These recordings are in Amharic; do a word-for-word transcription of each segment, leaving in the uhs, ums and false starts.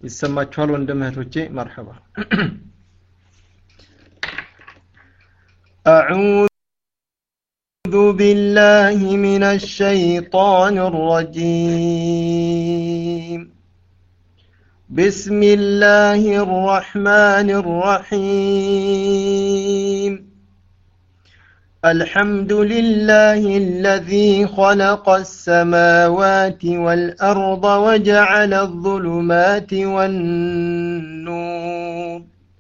ይሰማችኋል ወንድም እህቶቼ መርሐባ أعوذ بالله من الشيطان الرجيم بسم الله الرحمن الرحيم الحمد لله الذي خلق السماوات والأرض وجعل الظلمات والنور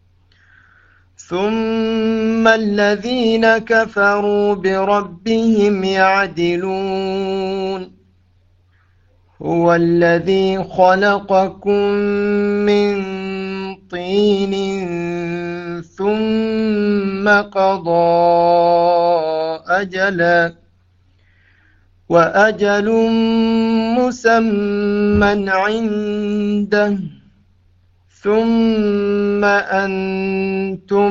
ثم الذين كفروا بربهم يعدلون هو الذي خلقكم من طين ثم قضى أجلا وأجل مسمى عنده ثم أنتم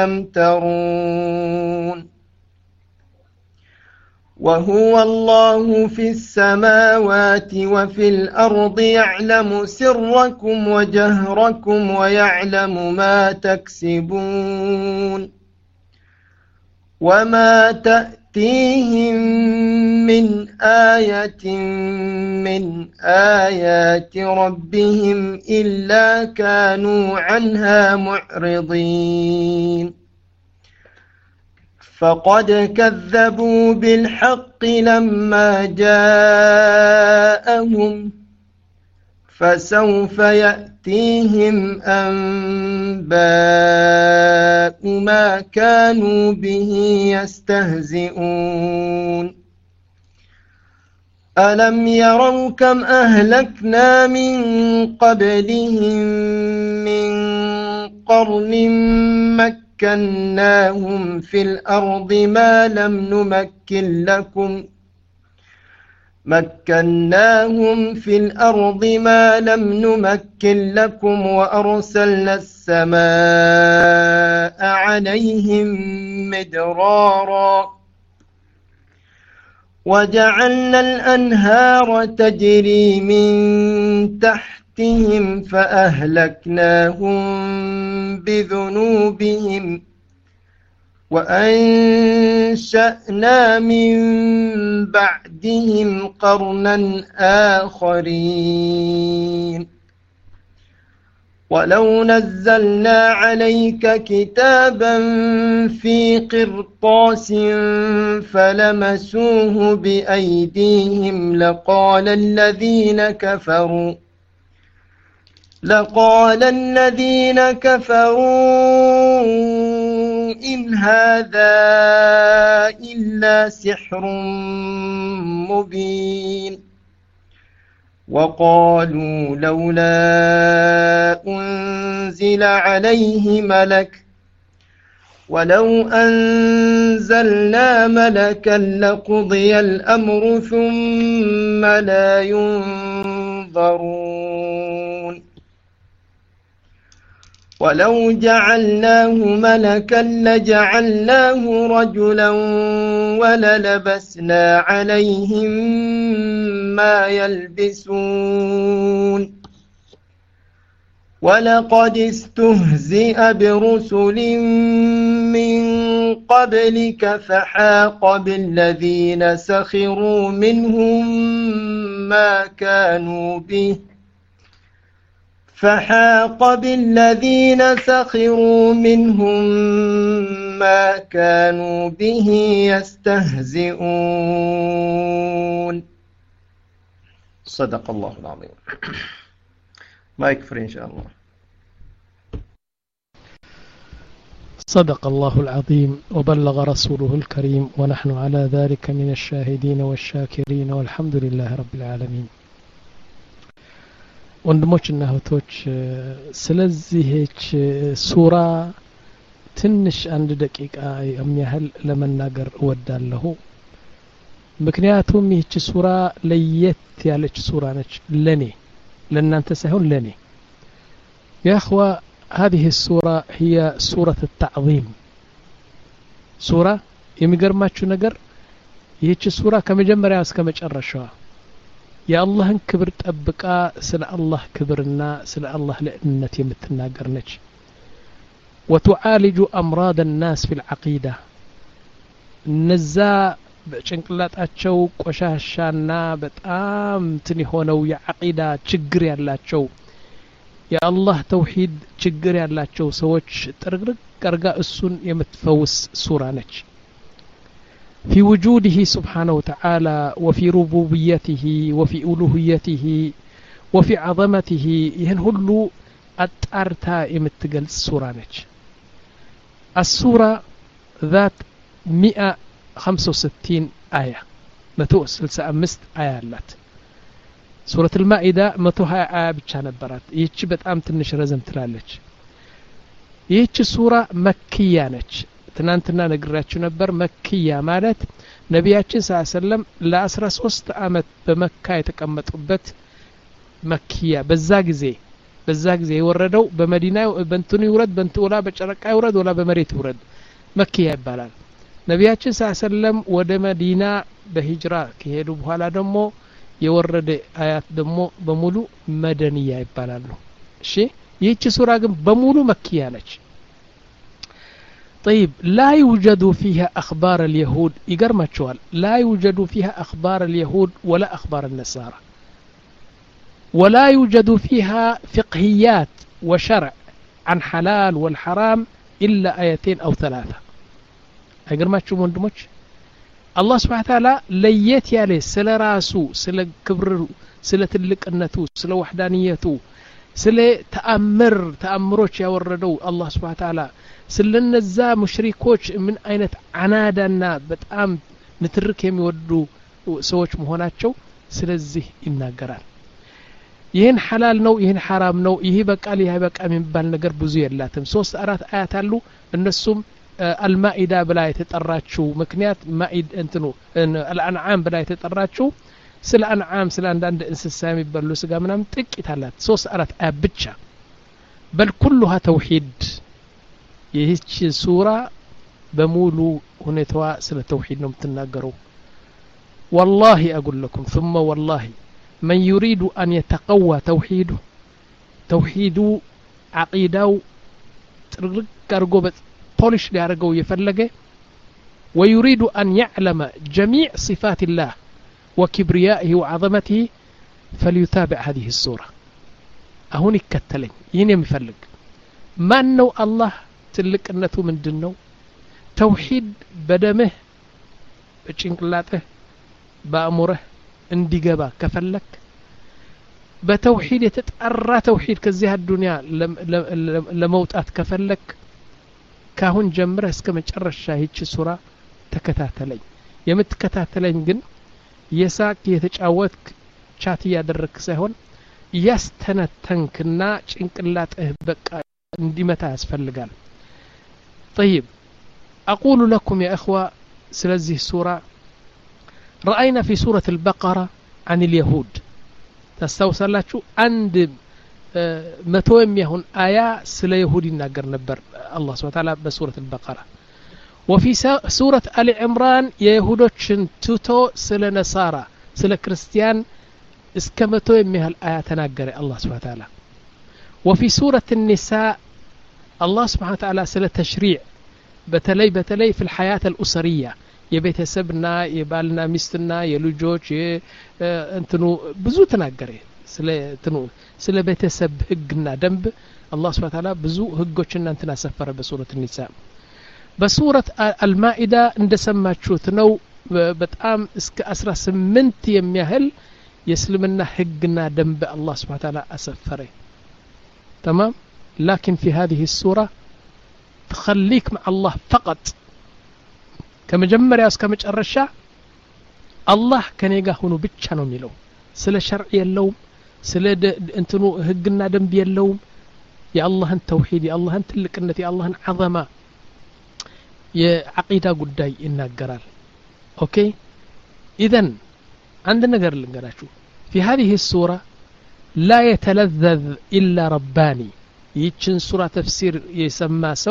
تمترون وهو الله في السماوات وفي الأرض يعلم سركم وجهركم ويعلم ما تكسبون وما تأتيهم من آية من آيات ربهم إلا كانوا عنها معرضين فقد كذبوا بالحق لما جاءهم فسوف يأتيهم أنباء ما كانوا به يستهزئون ألم يروا كم أهلكنا من قبلهم من قرن مكناهم في الأرض ما لم نمكن لكم مكناهم في الأرض ما لم نمكن لكم وأرسلنا السماء عليهم مدرارا وجعلنا الأنهار تجري من تحتهم فأهلكناهم بذنوبهم وأنشأنا من بعدهم قرنا آخرين ولو نزلنا عليك كتابا في قرطاس فلمسوه بأيديهم لقال الذين كفروا لقال الذين كفروا إن هذا إلا سحر مبين وقالوا لولا أنزل عليه ملك ولو أنزلنا ملكا لقضي الأمر ثم لا ينظرون ولو جعلناه ملكا لجعلناه رجلا وللبسنا عليهم ما يلبسون ولقد استهزئ برسل من قبلك فحاق بالذين سخروا منهم ما كانوا به فحاق بالذين سخروا منهم ما كانوا به يستهزئون صدق الله العظيم ما يكفر إن شاء الله صدق الله العظيم وبلغ رسوله الكريم ونحن على ذلك من الشاهدين والشاكرين والحمد لله رب العالمين ወንድሞችና እህቶች ስለዚህች ሱራ ትንሽ አንድ ደቂቃ የሚያህል ለመናገር እወዳለሁ ምክንያቱም ይህች ሱራ ለየት ያለች ሱራ ነች ለኔ ለእናንተ ሳይሆን ለኔ يا اخوة هذه السورة هي سورة التعظيم سورة የሚገርማችሁ ነገር ይህች ሱራ ከመጀመሪያ እስከ መጨረሻዋ የአላህን ክብር ጠብቃ ስለ አላህ ክብርና ስለ አላህ ለእነት የምትናገር ነች وتعالج أمراض الناس في العقيدة ነዛ በጭንቅላታቸው ቆሻሻና በጣም ትን ሆነው የዓቂዳ ችግር ያላቸው የአላህ ተውሂድ ችግር ያላቸው ሰዎች ጥርግርግ ቀርጋ እሱን የምትፈውስ ሱራ ነች في وجوده سبحانه وتعالى وفي ربوبيته وفي ألوهيته وفي عظمته ይህን ሁሉ አጣርታ የምትገልጽ ሱራ ነች السورة ذات مئة وخمسة وستين آية مئة وستين أمست آية لات سورة المائدة مئة آية بتشان برات يهش بتأم تنش رزم تلالج يهش سورة مكية نج تنانتنا نقرأتشو نبر مكية مالت نبياتشن صلى الله عليه وسلم لا أسرى سوست آمت بمكة يتكمت أبت مكية بزاق زي بزاق زي وردو بمدينة بنتوني يورد بنتولا بشركة يورد ولا بمريت يورد مكية يبالال ነቢያችን ሰለላሁ ወደ መዲና በሂጅራ ከሄዱ በኋላ ደግሞ የወረደ አያት ደግሞ በሙሉ መደንያ ይባላሉ እሺ ይህች ሱራ ግን በሙሉ መክያ ነች طيب لا يوجد فيها اخبار اليهود يقرمچዋል لا يوجد فيها اخبار اليهود ولا اخبار النصارى ولا يوجد فيها فقهيات وشرع عن حلال والحرام الا ايتين او ثلاثه አይገርማችሁም ወንድሞች አላህ Subhanahu Wa Ta'ala ለየት ያለ ስለ ራሱ ስለ ክብሩ ስለ ትልቅነቱ ስለ ወህዳንየቱ ስለ ተአምር ተአምሮች ያወረደው አላህ Subhanahu Wa Ta'ala ስለነዛ ሙሽሪኮች ምን አይነት አናዳና በጣም ንትርክ የሚወዱ ሰዎች መሆናቸው ስለዚህ ይናገራል ይሄን ሐላል ነው ይሄን حرام ነው ይሄ በቃል ይሄ በቃ የሚባል ነገር ብዙ የላትም ሶስት አራት አያት አሉ እነሱም المائدة بلا يتطراتشو مكنيات مائد انتنو الانعام بلا يتطراتشو سل انعام سل عند انسسا يبلو سغا منام ጥቂት አላት ሶስት አራት አያ ብቻ بل كلها توحيد ይህች ሱራ በሙሉ ሁኔታዋ ስለ ተውሂድ ነው የምትናገረው والله اقول لكم ثم والله من يريد ان يتقوى توحيده توحيد عقيدة ترغ አርጎ بولش ليارجو يفلقه ويريد أن يعلم جميع صفات الله وكبريائه وعظمته فليتابع هذه السورة أهون يكتلين ين يفلق ما أنه الله تلك أنه من دنو توحيد بدمه بچنقلاته بأمره اندقابا كفلك بتوحيد يتتأرى توحيد كزيها الدنيا لموتات كفلك ካሁን ጀምረ እስከ መጨረሻ ይህች ሱራ ተከታተለኝ የምትከታተለኝ ግን የሳቅ የተጫወትክ ቻት ያደረክ ሳይሆን ያስተነተንክና ጭንቅላትህ በቃ እንዲመታ ያስፈልጋል طيب اقول لكم يا اخوه ስለዚህ ሱራ راينا في سوره البقره عن اليهود تستوصلاችሁ አንድ መቶ የሚሆን አያ ስለ ይሁዲ ይናገር ነበር الله سبحانه وتعالى بسورة البقرة وفي سورة آل عمران يهودوچن توتو سل نصارى سل كريستيان اسكمتو يميها الآيات تناقر الله سبحانه وتعالى وفي سورة النساء الله سبحانه وتعالى سل تشريع بتلي بتلي في الحياة الأسرية يبيت سبنا يبالنا مستنا يلوجوج انتنو بزو تناقر سل تنو سل بيت سب هقنا دنب الله سبحانه وتعالى بزو هجوچنا انتنا سفر بسورة النساء بسورة المائدة عند سماچوت نو بتام اسك اسرا سمنت يميهل يسلمنا هجنا دنب الله سبحانه وتعالى اسفره تمام لكن في هذه السورة تخليك مع الله فقط كما جمر ياس كما مጨረሻ الله كان يغهونو ብቻ ነው የሚለው ስለ ሸርዕ የለውም ስለ እንትኑ ህግና ደንብ የለውም يا الله أنت توحيد يا الله أنت تلقنت يا الله عظمة يا عقيدة قداي إنك قرال أوكي إذن عندنا قرال نقراشو في هذه السورة لا يتلذذ إلا رباني يتشن سورة تفسير يسمى سو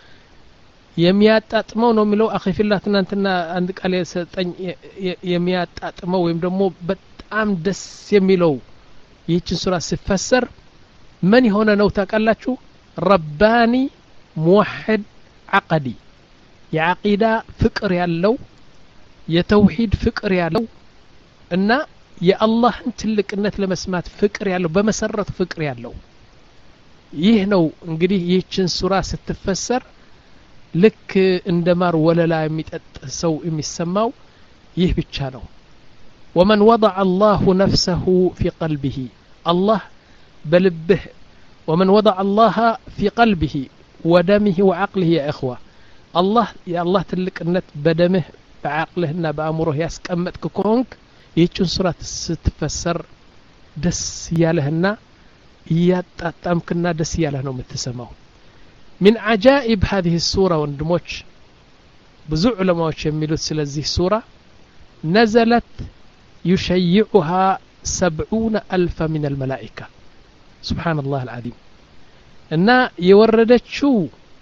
يميات أتمو ملو أخي في الله تنانتنا عندك عليه يميات أتمو يمدمو በጣም ደስ የሚለው ይህችን ሱራ ሲፈሰር ምን የሆነ ነው ታውቃላችሁ ረባኒ ሙወሂድ ዓቀዲ የዓቂዳ ፍቅር ያለው የተውሂድ ፍቅር ያለው እና የአላህን ትልቅነት ለመስማት ፍቅር ያለው በመሰረቱ ፍቅር ያለው ይህ ነው እንግዲህ ይህችን ሱራ ስትፈሰር ልክ እንደማር ወለላ የሚጠጥ ሰው የሚሰማው ይህ ብቻ ነው ومن وضع الله نفسه في قلبه الله بلبه ومن وضع الله في قلبه ودمه وعقله يا إخوة الله يا الله تلقنت بدمه بعقلهنا بأمره يسكمتك كونك يجون سورة ستفسر دس يالهنا ياتامكنا دس يالهنا متسمعه من عجائب هذه السورة وندموش بزع علماء يميلوا سلزي السورة نزلت يشيعها سبعون ألف من الملائكة سبحان الله العظيم إن يوردت شو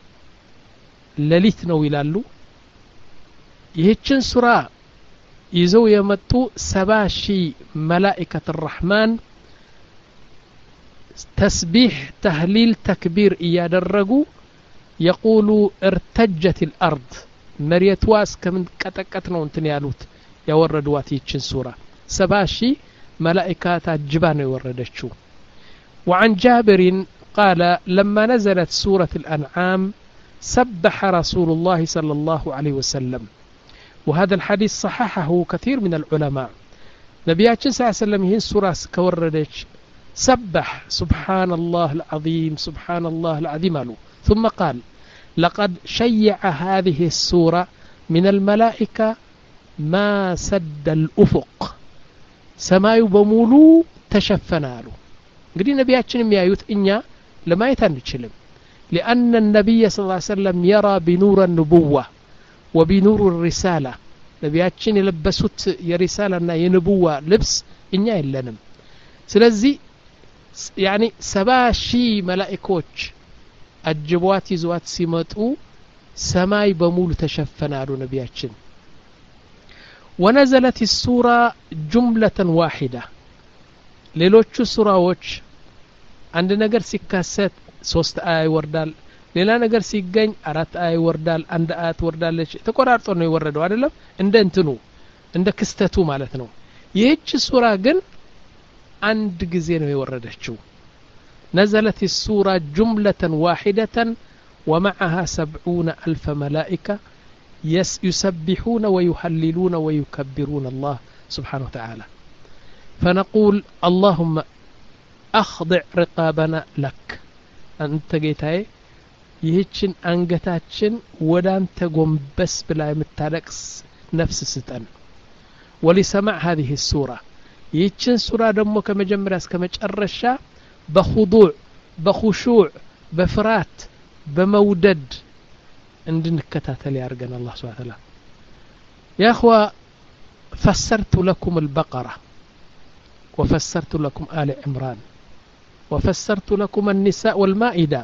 لليت نو يلالو يهتشن سورة يزو يمتو سباشي ملائكة الرحمن تسبيح تهليل تكبير إياد الرقو يقولوا ارتجت الأرض مريت واس كمن كتكتنا وانتنيالوت يوردوات يهتشن سورة سباشي ملائكة جبان يوردتشو وعن جابر قال لما نزلت سورة الأنعام سبح رسول الله صلى الله عليه وسلم وهذا الحديث صححه كثير من العلماء نبياتنا صلى الله عليه وسلم هي سورة كوردتش سبح سبحان الله العظيم سبحان الله العظيم له ثم قال لقد شيع هذه السورة من الملائكة ما سد الأفق سماي بمولو تشفنا له قدي نبياتنا ميايوت إنيا لما يتنشلم لأن النبي صلى الله عليه وسلم يرى بنور النبوة وبنور الرسالة نبياتنا لبسوت يا رسالة يا نبوة لبس إنيا إلنم سلزي يعني سباشي ملائكوش الجبوات يزوات سيمتو سماي بمول تشفنا له نبياتنا ونزلت السورة جملة واحدة ሌሎቹ ሱራዎች አንድ ነገር ሲካሰት ሶስት አያ ይወርዳል ሌላ ነገር ሲገኝ አራት አያ ይወርዳል አንድ አያት ወርዳለች ተቆራርጦ ነው የወረደው አይደለም እንደ እንትኑ እንደ ክስተቱ ማለት ነው ይህች ሱራ ግን አንድ ጊዜ ነው የወረደችው نزلت السورة جملة واحدة ومعها سبعون ألف ملائكة يسبحون ويهللون ويكبرون الله سبحانه وتعالى فنقول اللهم أخضع رقابنا لك أنت جيتاي يهتشن أنجتاتشن ودان تقوم بس بلا متالكس نفس ستان ولسمع هذه السورة يهتشن سورة دمو كما جمراس كما جرشا بخضوع بخشوع بفرات بمودد عندنا كتاتل يارجن الله سبحانه وتعالى يا أخوة فسرت لكم البقرة وفسرت لكم آل عمران وفسرت لكم النساء والمائدة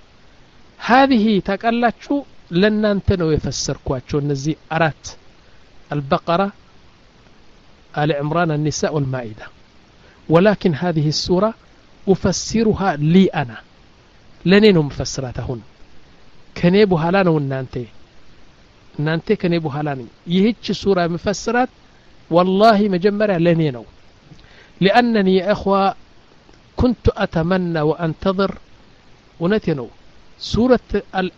هذه تقلاتشو لن ننتنو يفسركواتشو النزي أرات البقرة آل عمران النساء والمائدة ولكن هذه السورة أفسرها لي أنا لنين مفسراتهن كنيبو هلان ونانتي نانتي كنيبو هلان يهيتش سورة مفسرات والله مجمرة لنينو لأنني يا أخوة كنت أتمنى وأنتظر ونتنو سورة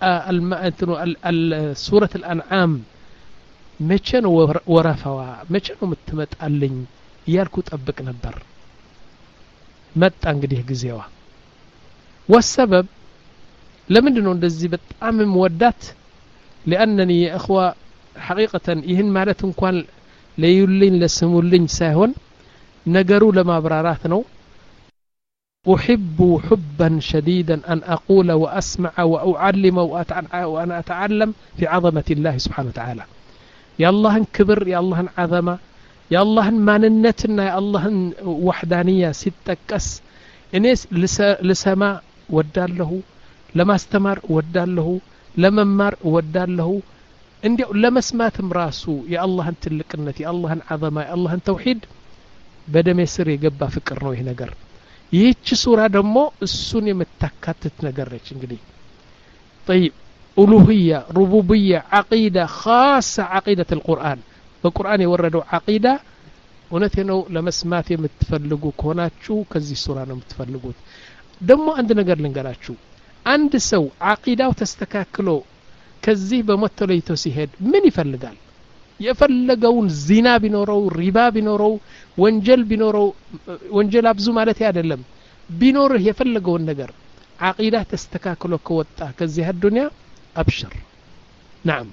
سورة الأنعام مچنو ورفوا مچنو متمت ألين يالكو تطبق نبر مت انغديه غزيوا والسبب لمندنو እንደዚህ በጣም መወዳት لأنني يا أخوة حقيقة ይህን ማለት እንኳን ለዩልኝ ለስሙልኝ ሳይሆን ነገሩ ለማብራራት ነው أحب حبا شديدا أن أقول وأسمع وأعلم وأنا أتعلم في عظمة الله سبحانه وتعالى يا الله كبر يا الله عظمة يا الله ماننتنا يا الله وحدانية ستكس إنيس لسما وداله لما استمر وداله لما مر وداله عندي لما سمات مراسو يا الله انت لقنتي يا الله عظمة يا الله توحيد በደሜ ስር የገባ ፍቅር ነው ይሄ ነገር ይህች ሱራ ደግሞ እሱን የምታካትት ነገር ነች እንግዲህ طيب ألوهية ربوبية عقيدة خاصة عقيدة القرآن በቁርአን የወረደው عقيدة እውነቴ ነው ለመስማት የምትፈልጉ ከሆናችሁ ከዚህ ሱራ ነው የምትፈልጉት ደግሞ አንድ ነገር ልንገራችሁ አንድ ሰው عقيدው ተስተካክሎ ከዚህ በመተለይቶ ሲሄድ ምን ይፈልጋል የፈለገውን ዚና ቢኖረው ሪባ ቢኖረው ወንጀል ቢኖረው ወንጀል አብዙ ማለት አይደለም ቢኖርህ የፈለገውን ነገር عقيدة تستكاكل كوتا كزي الدنيا أبشر نعم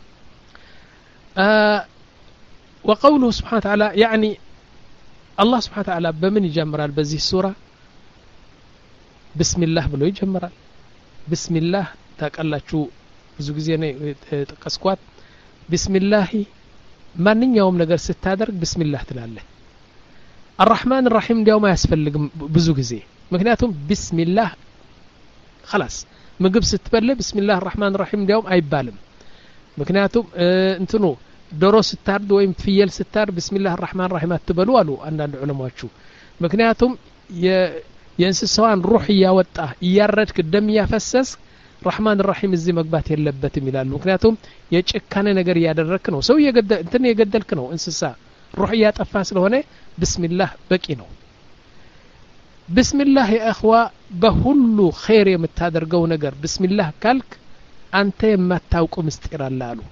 آه وقوله سبحانه وتعالى يعني الله سبحانه وتعالى بمن يجمرال بزي السورة بسم الله بلو يجمرال بسم الله تاكالله شو بزو جزيني تقسكوات بسم الله ما نين يوم نقر ستادر بسم الله تلاله الرحمن الرحيم اليوم يسفلق بزو جزي مكنياتهم بسم الله خلاص ምግብ ስትበላ بسم الله الرحمن الرحيم اليوم አይባልም ምክንያቱም እንትኑ ዶሮ ስታርድ ወይም ፍየል ስታርድ بسم الله الرحمن الرحيم አትበሉ አሉ አንዳንድ ዑለማዎቹ ምክንያቱም የእንስሳዋን ሩህ ያወጣ ያረድክ ደም ያፈሰስ الرحمن الرحيم እዚህ መግባት የለበትም ይላሉ ምክንያቱም የጭካኔ ነገር ያደረክ ነው ሰው የገደል እንትን የገደልክ ነው እንስሳ ሩህ ያጠፋ ስለሆነ بسم الله በቂ ነው بسم الله يا اخوة بهلو خير يمتادرقو نقر بسم الله كالك أنت ما تاوكو مستقر اللالو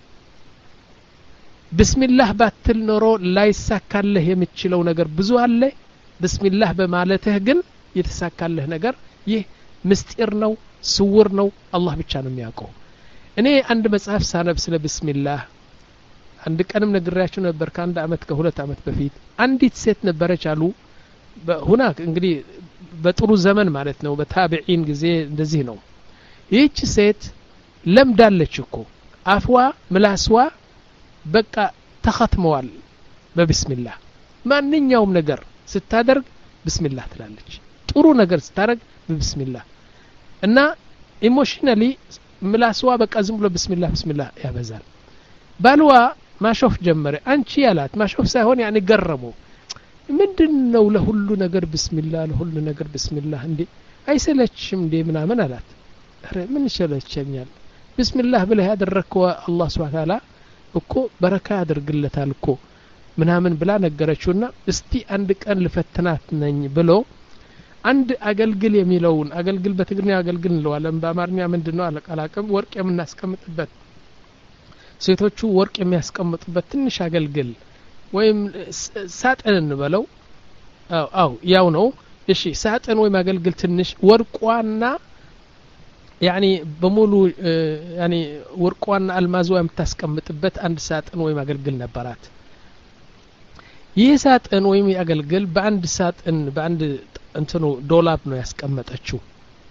بسم الله باتل نورو لا يساكال له يمتشلو نقر بزو هالله بسم الله بمالته قن يتساكال له نقر يه مستقر نو سور نو الله بيتشانو مياكو اني عند مسعف سانب سلا بسم الله عندك أنا من نقرياتشو نبر كان دا عمت كهولة عمت بفيد عندي تسيت نبرش علو هناك እንግዲህ በጥሩ ዘመን ማለት ነው በታቢዒን ጊዜ እንደዚህ ነው ይህች ሴት ለምዳለች እኮ አፍዋ ምላስዋ በቃ ተختመዋል በቢስሚላህ ማንኛውም ነገር ስታደርግ ቢስሚላህ ትላለች ጥሩ ነገር ስታደርግ በቢስሚላህ እና ኢሞሽናሊ ምላስዋ በቃ ዝም ብሎ ቢስሚላህ ቢስሚላህ ያበዛል ባልዋ ማሾፍ ጀመረ አንቺ ያላት ማሾፍ ሳይሆን ያኔ ገረመው ምንድነው ለሁሉ ነገር ቢስሚላህ ለሁሉ ነገር ቢስሚላህ እንዴ አይሰለችም እንዴ ምናምን አላት አረ ምን ይሰለቸኛል ቢስሚላህ ብለህ ያደረከው አላህ Subhanahu Ta'ala እኮ በረካ ያደርግለታል እኮ ምናምን ብላ ነገረችውና እስቲ አንድ ቀን ልፈትናት ነኝ ብሎ አንድ አገልግል የሚለውን አገልግል በትግርኛ አገልግል እንለዋለን በአማርኛ ምንድነው አለቃላቅም ወርቅ የምናስቀምጥበት ሴቶቹ ወርቅ የሚያስቀምጡበት ትንሽ አገልግል ወይም ሳጥን እንበለው አው አው ያው ነው እሺ ሳጥን ወይም አገልግል ትንሽ ወርቋና ያኒ በሙሉ ያኒ ወርቋና አልማዝ ወይም ታስቀምጥበት አንድ ሳጥን ወይም አገልግል ነበራት ይህ ሳጥን ወይም አገልግል በአንድ ሳጥን በአንድ እንትኑ ዶላር ነው ያስቀመጠችው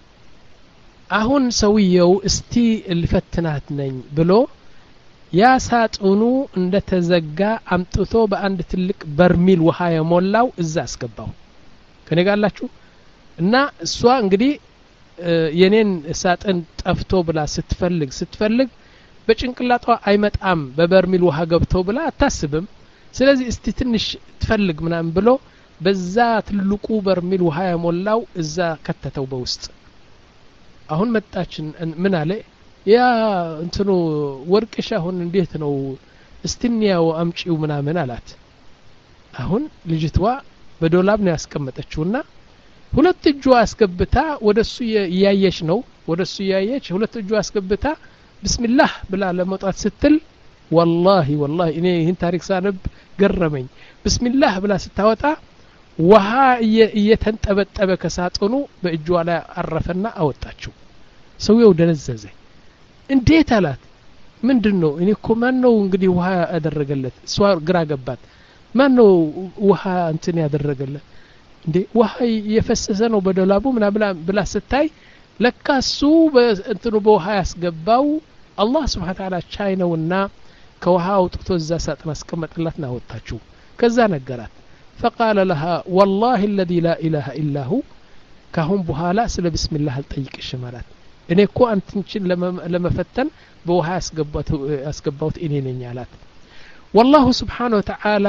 አሁን ሰውየው እስቲ ልፈትናት ነኝ ብሎ ያ ሳጥኑ እንደተዘጋ አምጥቶ በአንድ ትልቅ በርሚል ውሃ የሞላው እዛ አስገባው ከነጋላችሁ እና እሷ እንግዲህ የኔን ሳጥን ጠፍቶ ብላ ስትፈልግ ስትፈልግ በጭንቅላቷ አይመጣም በበርሚል ውሃ ገብቶ ብላ አታስብም ስለዚህ እስቲ ትንሽ ትፈልግ ምናምን ብሎ በዛ ትልቁ በርሚል ውሃ የሞላው እዛ ከተተው በውስጥ አሁን መጣችን ምን አለ ያ እንትኑ ወርቅሽ አሁን እንዴት ነው እስትንያው አምጪው ምናምን አላት አሁን ልጅቷ በዶላር ነው ያስቀመጠችውና ሁለት እጇ አስገብታ ወደሱ ያያየሽ ነው ወደሱ ያያየች ሁለት እጇ አስገብታ ቢስሚላህ ብላ ለመውጣት ስትል والله والله እኔ ይህን ታሪክ ሳነብ ገረመኝ ቢስሚላህ ብላ ስታወጣ ውሃ እየተንጠበጠበ ከሳጥኑ በእጇ ላይ አረፈና አወጣችው ሰውየው ደነዘዘ እንዴት አላት ምንድነው እኔ እኮ ማን ነው እንግዲህ ውሃ ያደረገለት እሷ ግራ ገባት ማን ነው ውሃ እንትን ያደረገለት እንዴ ውሃ የፈሰሰ ነው በዶላቡ ምናምን ብላ ስታይ ለካሱ እንትኑ በውሃ ያስገባው አላህ Subhanahu Ta'ala ቻይ ነውና ከውሃ አውጥቶ እዛ ሳጥን አስቀመጠላትና አወጣችው ከዛ ነገራት فقال لها والله الذي لا اله الا هو ካሁን በኋላ ስለ ቢስሚላህ አልጠይቅሽ ማለት እኔ እኮ አንተንችን ለመፈተን በውሃ ያስገባው ያስገባውት እኔ ነኝ አላት والله سبحانه وتعالى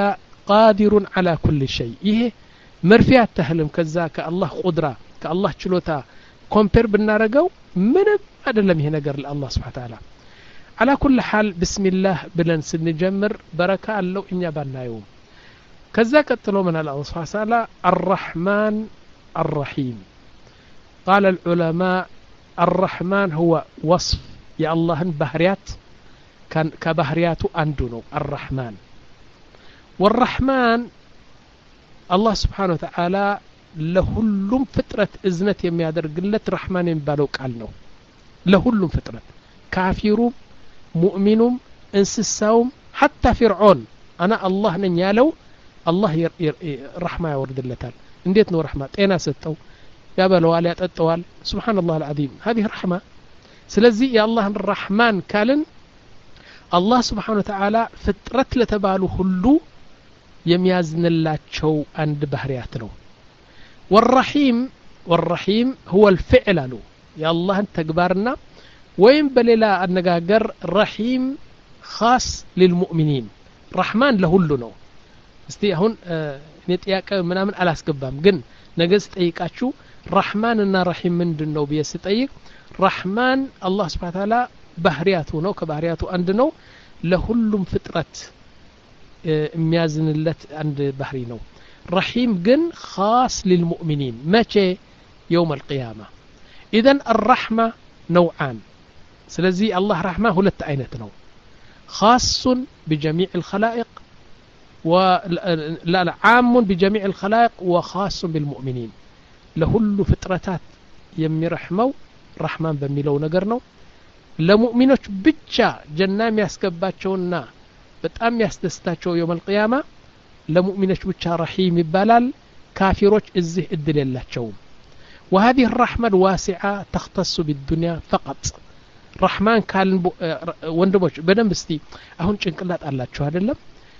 قادر على كل شيء ይሄ መርፊያት ተህልም ከዛ ከአላህ ቁድራ ከአላህ ችሎታ ኮምፔር ብናረገው ምንም አይደለም ይሄ ነገር ለአላህ Subhanahu Ta'ala على كل حال بسم الله ብለን ስንጀምር በረካ አለው እኛ ባናየው ከዛ ቀጥሎ ምን አለ አላህ Subhanahu Ta'ala الرحمن الرحيم قال العلماء الرحمن هو وصف يا الله بحريات كان كبحرياته አንዱ ነው الرحمن والرحمن الله سبحانه وتعالى ለሁሉም ፍጥረት እዝነት የሚያደርግለት ረህማን የሚባለው ቃል ነው ለሁሉም ፍጥረት ካፊሩም ሙእሚኑም እንስሳውም حتى فرعون انا الله ነኝ ያለው الله ረህማ ያወርድለታል እንዴት ነው ረህማ ጤና ሰጠው ያበለዋል ያጠጣዋል سبحان الله العظيم هذه رحمه ስለዚህ የአላህ ረህማን ካልን الله سبحانه وتعالى ፍጥረት ለተባሉ ሁሉ የሚያዝንላቸው አንድ ባህሪያት ነው والرحيم والرحيم هو الفعل له يا الله تكبرنا وين بليلا النجاجر رحيم خاص للمؤمنين رحمن لهولو ነው እስቲ አሁን እኔ ጥያቄ ምናምን አላስገባም ግን ነገስ ጠይቃችሁ رحمن እና رحيم ምንድነው ቢያስጠይቅ رحمن الله سبحانه وتعالى ባህሪያቱ ነው ከባህሪያቱ አንድ ነው ለሁሉም ፍጥረት የሚያዝንለት አንድ ባህሪ ነው رحيم جن خاص للمؤمنين متى يوم القيامة إذن الرحمة نوعان سلزي الله رحمة هلت عينتنا خاص بجميع الخلائق ولا لا عام بجميع الخلائق وخاص بالمؤمنين لهل فترتات يمي رحمه رحمن بميلو نقرنو لمؤمنوش بتشا جنام يسكباتشونا بتأم يستستاتشو يوم القيامة لمؤمنش ብቻ رحيم ይባላል كافروች እዚህ እድል የላቸውም وهذه الرحمة الواسعة تختص بالدنيا فقط رحمن ካል ወንድሞች በደንብ እስቲ አሁን ጭንቅላት አላችሁ አይደለም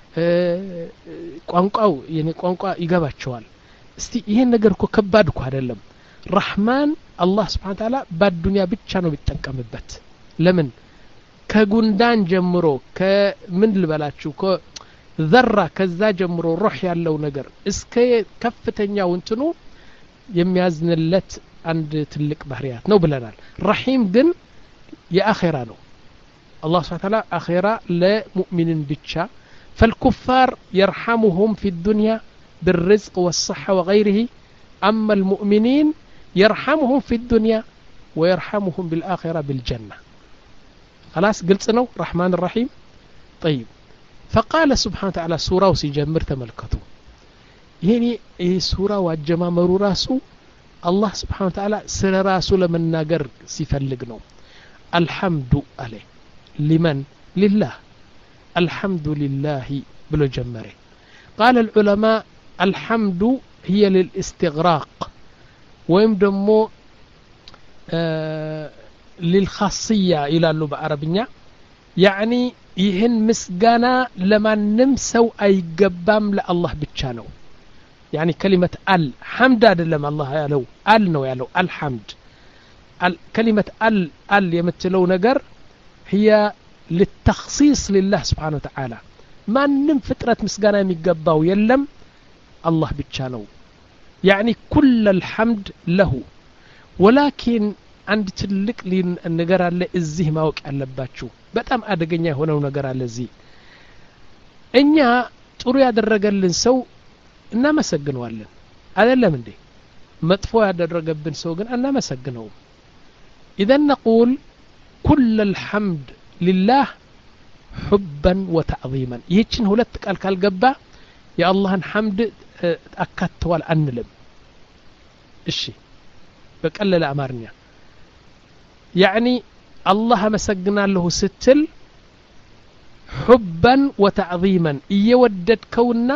ቋንቋው የኔ ቋንቋ ይገባቸዋል እስቲ ይሄን ነገር እኮ ከባድ እኮ አይደለም رحمن الله سبحانه وتعالى በዱንያ ብቻ ነው የሚጠቀምበት ለምን ከጉንዳን ጀምሮ ከምን ልበላችሁ ذرة كذا جمرو روح ያለው ነገር እስከ ከፍተኛው እንትኑ የሚያዝንለት አንድ ትልቅ ባህሪያት ነው ብለናል رحيم ግን የአኺራ ነው الله سبحانه وتعالى አኺራ ለሙእሚንን ብቻ فالكفار يرحمهم في الدنيا بالرزق والصحة وغيره أما المؤمنين يرحمهم في الدنيا ويرحمهم بالآخرة بالجنة خلاص قلت نو رحمن الرحيم طيب فقال سبحانه وتعالى سورة وسيجمر تملكته يعني ايه سورة والجمامر راسو الله سبحانه وتعالى سر راسو لمن ناقر سيفلقنو الحمد عليه لمن لله الحمد لله بلو جمره قال العلماء الحمد هي للاستغراق ويمدمو آه للخاصية إلى اللغة العربية يعني ይህን ምስጋና ለማንም ሰው አይገባም ለአላህ ብቻ ነው يعني كلمة ال حمد አይደለም አላህ ያለው ال ነው ያለው الحمد كلمة ال ال የምትለው ነገር هي للتخصيص لله سبحانه وتعالى ማንም ፍጥረት ምስጋና የሚገባው የለም አላህ ብቻ ነው يعني كل الحمد له ولكن አንድ ትልቅ ነገር አለ እዚህ ማወቅ ያለባችሁ በጣም አደገኛ የሆነው ነገር አለ እዚህ እኛ ጥሩ ያደረገልን ሰው እናመሰግነዋለን አይደለም እንዴ መጥፎ ያደረገብን ሰው ግን እናመሰግነው اذا نقول كل الحمد لله حبا وتعظيما ይህችን ሁለት ቃል ካልገባ የአላህን ሐምድ አካተዋል አንልም እሺ በቀለለ አማርኛ يعني الله مسجنا له ستل حبا وتعظيما يودد كوننا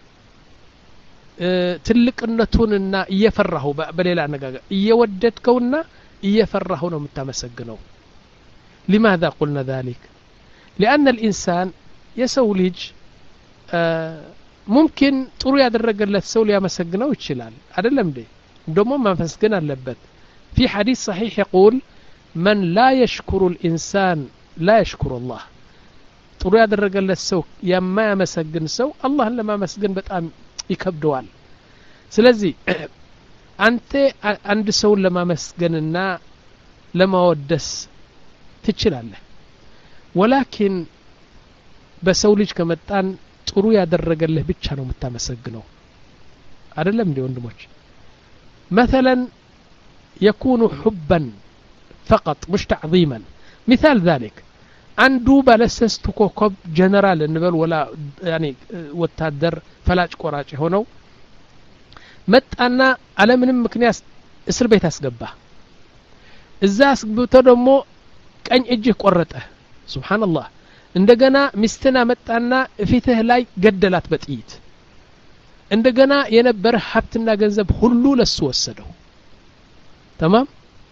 اه تلقنتوننا يفرحه بليلا نغا يودد كوننا يفرحه ነው متمسجنው لماذا قلنا ذلك لأن الإنسان يسولج اه ممكن ጥሩ ያደረገለት ሰው ሊያመሰግነው ይችላል አይደለም እንዴ ደሞ ማመስገን አለበት في حديث صحيح يقول من لا يشكر الإنسان لا يشكر الله ጥሩ ያደረገለት ሰው የማያመሰግን ሰው አላህን ለማመስገን በጣም ይከብደዋል ስለዚህ አንተ አንድ ሰው ለማመስገንና ለማወደስ ትችላለህ ወላኪን በሰው ልጅ ከመጣን ጥሩ ያደረገልህ ብቻ ነው የምታመሰግነው አይደለም እንዴ ወንድሞች مثلا يكون حبا فقط مش تعظيما مثال ذلك عنده بلسست كوكب جنرال نبل ولا يعني وتادر فلاج قراጭ ሆነው መጣና على ምንም ምክንያት እስር ቤት አስገባ እዛ አስገብቶ ደግሞ ቀኝ እጅህ ቆረጠ ሱብሃንአላህ እንደገና ሚስትና መጣና እፊትህ ላይ ገደላት በጥይት እንደገና የነበረ ሀብትና ገንዘብ ሁሉ ለሱ ወሰደው تمام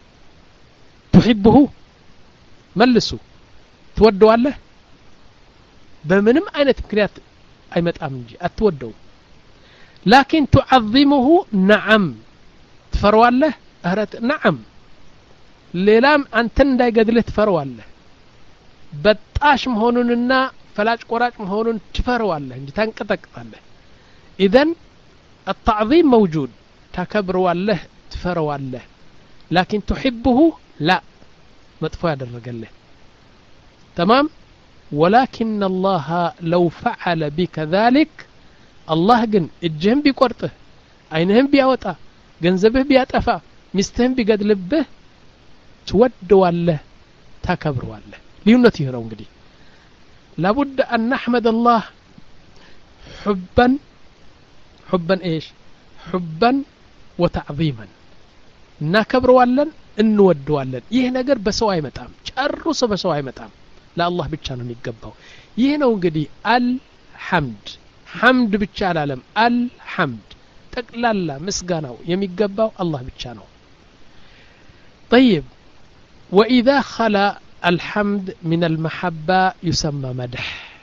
تحبه መልሱ ትወደዋለህ በምንም አይነት ምክንያት አይመጣም እንጂ አትወደው لكن تعظمه نعم تفرواله እህረት نعم ሌላም አንተን እንዳይገድልህ ትፈረዋለህ በጣሽ መሆኑንና ፈላጭ ቆራጭ መሆኑን ትፈረዋለህ እንጂ ታንቀጠቅጣለህ اذا التعظيم موجود تكبرواله تفرواله لكن تحبه لا مطفو ያደረገልህ تمام ولكن الله لو فعل بك ذلك الله ግን እጅህን ቢቆርጥህ አይንህን ቢያወጣ ገንዘብህ ቢያጠፋ ሚስትህን ቢገድልብህ ትወደዋለህ ታከብረዋለህ ልዩነት ይሄ ነው እንግዲህ لابد أن نحمد الله حبا حبا ايش حبا وتعظيما እናከብረዋለን እንወደዋለን ይሄ ነገር በሰው አይመጣም ጨርሶ በሰው አይመጣም ለአላህ ብቻ ነው የሚገባው ይሄ ነው እንግዲህ አልሐምድ ሐምድ ብቻ አላለም አልሐምድ ጠቅላላ ምስጋናው የሚገባው አላህ ብቻ ነው طيب واذا خلا الحمد من المحبه يسمى مدح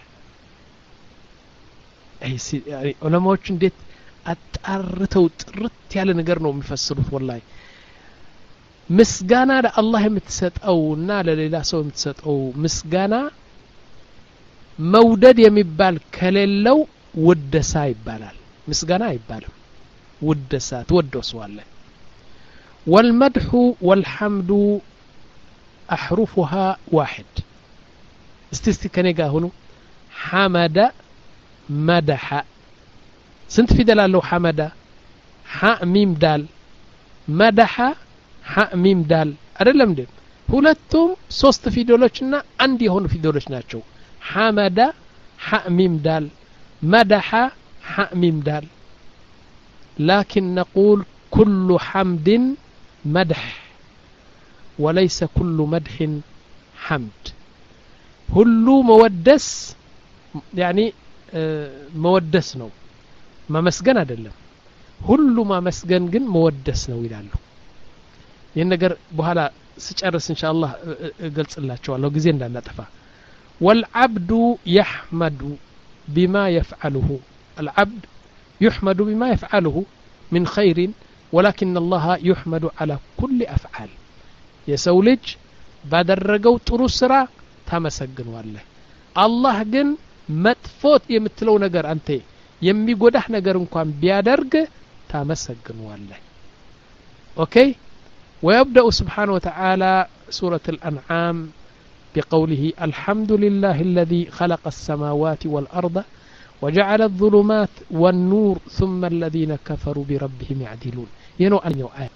اي يعني علماءዎች እንዴት አጣርተው ጥርት ያለ ነገር ነው የሚፈስሩት والله ምስጋና ለአላህ የምትሰጠውና ለሌላ ሰው የምትሰጠው ምስጋና መውደድ የሚባል ከሌለው ውደሳ ይባላል ምስጋና አይባልም ውደሳ ትወደሰዋለህ والمدح والحمد احرفها واحد استستي كنيغا هونو حمد مدح سنت في دلاله حمد ح ميم دال مدح ح ميم دال አይደለም እንዴ ሁለቱም ሶስት ፊደሎችና አንድ የሆኑ ፊደሎች ናቸው حمد ح ميم دال مدح ح ميم دال لكن نقول كل حمد مدح وليس كل مدح حمد ሁሉ መወደስ يعني መወደስ ነው ማመስገን አይደለም ሁሉ ማመስገን ግን መወደስ ነው ይላሉ ይሄን ነገር በኋላ ስጨርስ ኢንሻአላህ እገልጽላችኋለሁ ጊዜ እንዳናጠፋ والعبد يحمد بما يفعله العبد يحمد بما يفعله من خير ولكن الله يحمد على كل أفعال يسولج ባደረገው ጥሩ ስራ ታመሰግነዋለህ አላህ ግን መጥፎት የምትለው ነገር አንተ የሚጎዳህ ነገር እንኳን ቢያደርግ ታመሰግነዋለህ اوكي ويبدأ سبحانه وتعالى سورة الأنعام بقوله الحمد لله الذي خلق السماوات والأرض وجعل الظلمات والنور ثم الذين كفروا بربهم يعدلون ينو أن يؤآي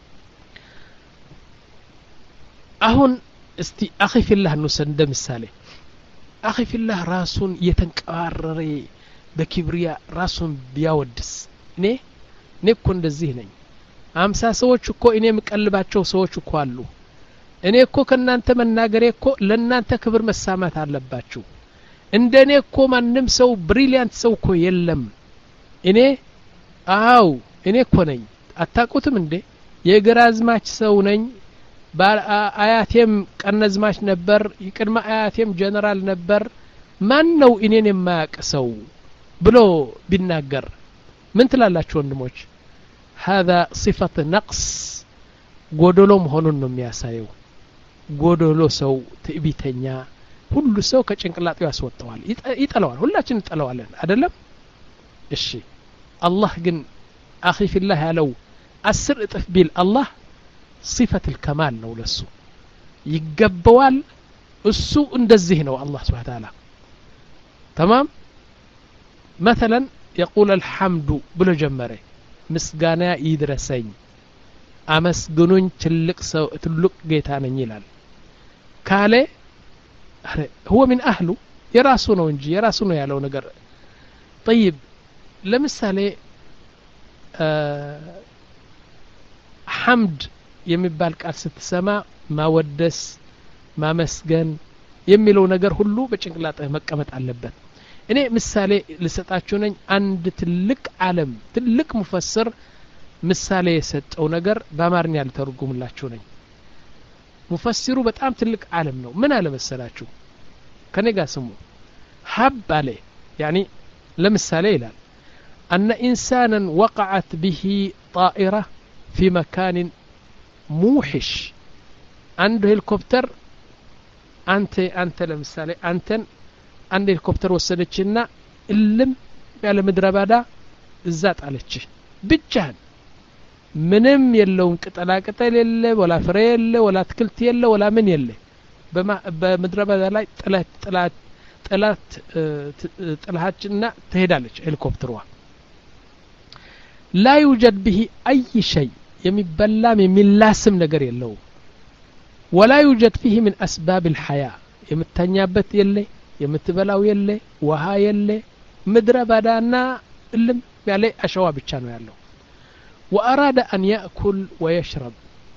أهون استي أخي في الله نسند مثالي أخي في الله راسون يتنقرر بكبرياء راسون بياودس ني نكون እንደዚህ ነኝ አምሳ ሰዎች እኮ እኔ መቀልባቸው ሰዎች እኮ አሉ እኔ እኮ ከናንተ መናገሬ እኮ ለናንተ ክብር መሳማት አለባችሁ እንደኔ እኮ ማንም ሰው ብሪሊያንት ሰው እኮ የለም እኔ አው እኔ እኮ ነኝ አታቁትም እንዴ የግራዝማች ሰው ነኝ አያቴም ቀነዝማች ነበር ይቅድማ አያቴም ጀነራል ነበር ማን ነው እኔን የማያቅ ሰው ብሎ ቢናገር ምን ትላላችሁ ወንድሞች هذا صفة نقص ጎዶሎ መሆኑን ነው የሚያሳየው ጎዶሎ ሰው ትዕቢተኛ ሁሉ ሰው ከጭንቅላቱ ያስወጣዋል ይጠላዋል ሁላችን እንጠላዋለን አይደለም እሺ አላህ ግን አኺ ፊላህ ያለው አስር እጥፍ ቢል አላህ صفة الكمال ነው ለሱ ይገባዋል እሱ እንደዚህ ነው አላህ Subhanahu Wa Ta'ala تمام مثلا يقول الحمد ብሎ ጀመረ ምስጋና ይድረሰኝ አመስግኑኝ ትልቅ ሰው ትልቅ ጌታ ነኝ ይላል ካለ هو من اهله የራሱ ነው እንጂ የራሱ ነው ያለው ነገር طيب ለምሳሌ حمد የሚባል ቃል ስትሰማ ማወደስ ማመስገን የሚለው ነገር ሁሉ በጭንቅላትህ መቀመጥ አለበት እኔ ምሳሌ ልሰጣችሁ ነኝ አንድ ትልቅ ዓለም ትልቅ ሙፈስር ምሳሌ የሰጠው ነገር በአማርኛ ልተርጉምላችሁ ነኝ ሙፈሲሩ በጣም ትልቅ ዓለም ነው ምን አለ መሰላችሁ ከኔ ጋር ስሙ ሀብ አለ يعني ለምሳሌ ይላል أن إنسانا وقعت به طائرة في مكان موحش عنده هليكوبتر أنت أنت لمثال أنت عند هليكوبتر وصلتشنا اللم على مدربادا الزات عليك بتجهن منم يلون قطلا قطل يله ولا فري يله ولا تكلت يله ولا من يله بما بمدربادا لاي طلات طلات طلات طلعتنا تهدالች هليكوبترዋ لا يوجد به أي شيء የሚበላም የሚላስም ነገር የለው ولا يوجد فيه من أسباب الحياة የምተኛበት የለ የምትበላው የለ ውሃ የለ ምድረ ባዳና እልም ያለ አሸዋ ብቻ ነው ያለው وأراد أن يأكل ويشرب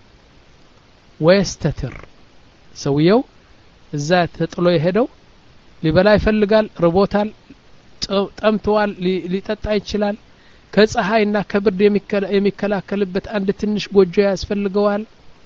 ويستتر سويو ذات ጥሎ የሄደው ሊበላ ይፈልጋል ርቦታል ጠምቷል ሊጠጣ ይችላል ከፀሐይና ከብርድ የሚከላከልበት አንድ ትንሽ ጎጆ ያስፈልገዋል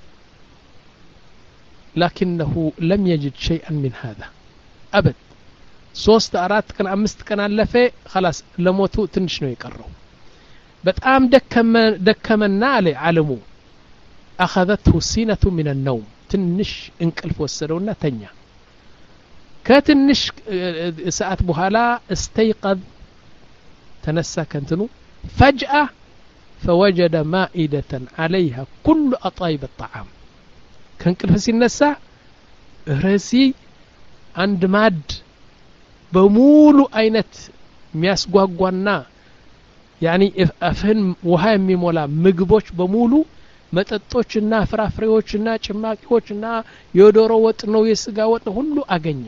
لكنه لم يجد شيئا من هذا أبد ሶስት አራት ቀን አምስት ቀን አለፈ خلاص ለሞቱ ትንሽ ነው የቀረው በጣም ደከመ ደከመና አለ ዓለሙ أخذته سنة من النوم ትንሽ እንቅልፍ ወሰደውና ተኛ ከትንሽ ሰዓት በኋላ استيقظ تنسى كنتنو فجأة فوجد مائدة عليها كل أطايب الطعام كان كلف سينسى رسي عند ماد بمولو أينت مياسقواقوانا يعني أفهن وهاي مولا مقبوش بمولو متطوشنا فرافريوشنا چماكيوشنا يودورو وطنو يسقا وطنو هلو أغني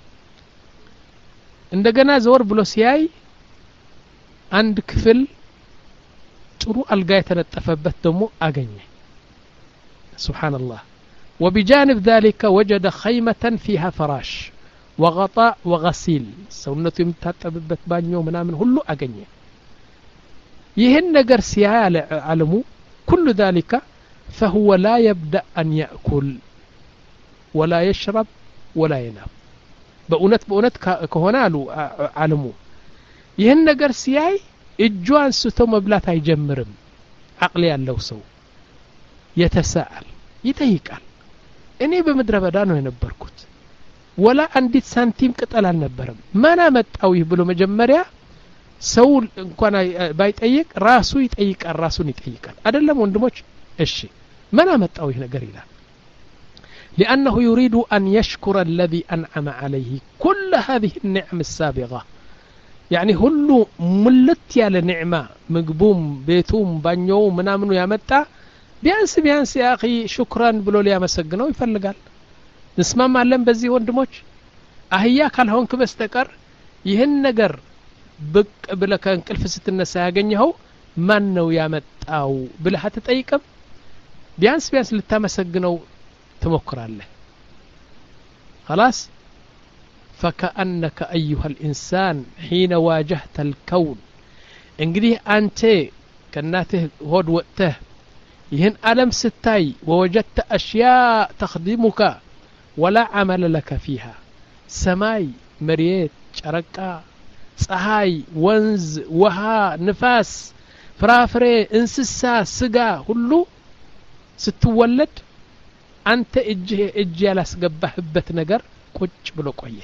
عندنا زور بلوسياي عند كفل ጥሩ አልጋ የተነጠፈበት ደሞ አገኘ سبحان الله وبجانب ذلك وجد خيمة فيها فراش وغطاء وغسيل ሰውነቱ የሚታጠብበት ባኞ ምናምን ሁሉ አገኘ ይሄን ነገር ሲያለ ዓለሙ كل ذلك فهو لا يبدأ أن يأكل ولا يشرب ولا ينام በእውነት በእውነት ከሆነ አሉ ዓለሙ ይሄን ነገር ሲያይ እጁ አንስቶ መብላት አይጀምርም አቅል ያለው ሰው የተሳአል ይጠይቃል እኔ በመድረ በዳ ነው የነበርኩት ወላ አንዲት ሳንቲም ቅጠል አልነበረም ማን አመጣው ይህ ብሎ መጀመሪያ ሰው እንኳን ባይጠይቅ ራሱ ይጠይቃል ራሱን ይጠይቃል አይደለም ወንድሞች እሺ ማን አመጣው ይህ ነገር ይላል لأنه يريد أن يشكر الذي أنعم عليه كل هذه النعم السابقة يعني هلو ملت يا نعمة مقبوم بيتوم بانيو منامنو يا متى بيانس بيانس يا أخي شكرا بلو لي مسجنو يفلقال نسمع معلم بزي وندموش أهيا كان هونك بستكر يهن نقر بك بلا كان كل فست الناس ياغنيهو منو يا متاو بلا حتى تأيكم بيانس بيانس لتا مسجنو تمكر الله خلاص فكأنك أيها الإنسان حين واجهت الكون انقديه أنت كناته هود وقته يهن ألم ستاي ووجدت أشياء تخدمك ولا عمل لك فيها سماي مريت شركا ፀሐይ ወንዝ ውሃ ንፋስ ፍራፍሬ እንስሳ ስጋ ሁሉ ስትወለድ አንተ እጅ እጅ ያላስገባህበት ነገር ቁጭ ብሎ ቆየ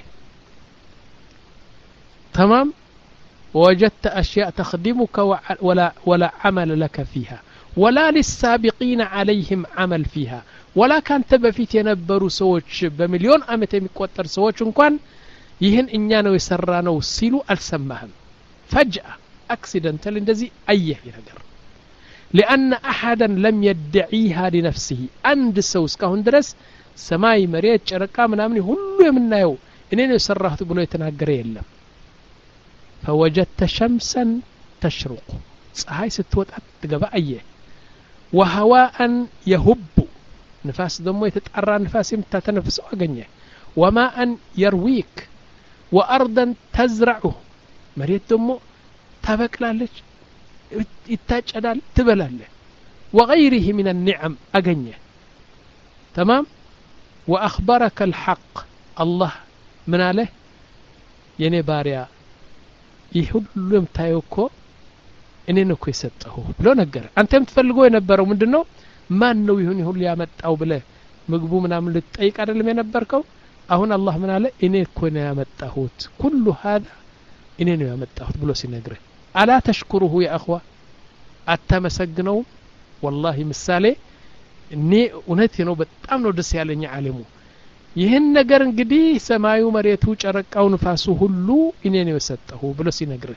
تمام ووجدت أشياء تخدمك ولا ولا عمل لك فيها ولا للسابقين عليهم عمل فيها ولا كان تبفيت ينبروا سوتش بمليون عامت የሚቆጠር ሰዎች እንኳን ይህን እኛ ነው የሰራነው ሲሉ አልሰማህም فجأة accidental እንደዚህ አየህ ነገር لأن أحدا لم يدعيها لنفسه عند ሰው እስካሁን ድረስ ሰማይ መሬት ጨረቃ ምናምን ሁሉ የምናየው እኔ ነው የሰራሁት ብሎ የተናገረ የለም فوجدت شمسا تشرق ፀሐይ ስትወጣ ትገባ አየህ وهواء يهب نفاس دمو يتطرى نفاس يمتتنفسው አገኘ وماء يرويك وأرضا تزرعه مريت دمو تبقلالج يتاجدال تبلاله وغيره من النعم أغنى تمام وأخبرك الحق الله من عليه يني باريا يهلم تايوكو إني نكو يسطه بلو نجر أنت متفلقوا ينبروا مندنو ما نو يهون يهون يامتاو بله مغبو منامن لتطيق አይደለም የነበርከው አሁን አላህ ምን አለ እኔ እኮ ነው ያመጣሁት كل هذا እኔ ነው ያመጣሁት ብሎ ሲነግር አላ ተሽኩሩሁ ያ اخوا አተመሰግነው والله ምሳሌ እኔ እውነት ነው በጣም ነው ደስ ያለኝ ዓለሙ ይህን ነገር እንግዲህ ሰማዩ መሬቱ ጨረቃው ንፋሱ ሁሉ እኔ ነው የሰጠሁ ብሎ ሲነግር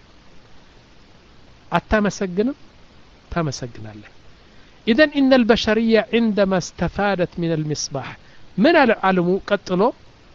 አተመሰግነው ተመሰግናለህ إذن إن البشرية عندما استفادت من المصباح من العلم قتلو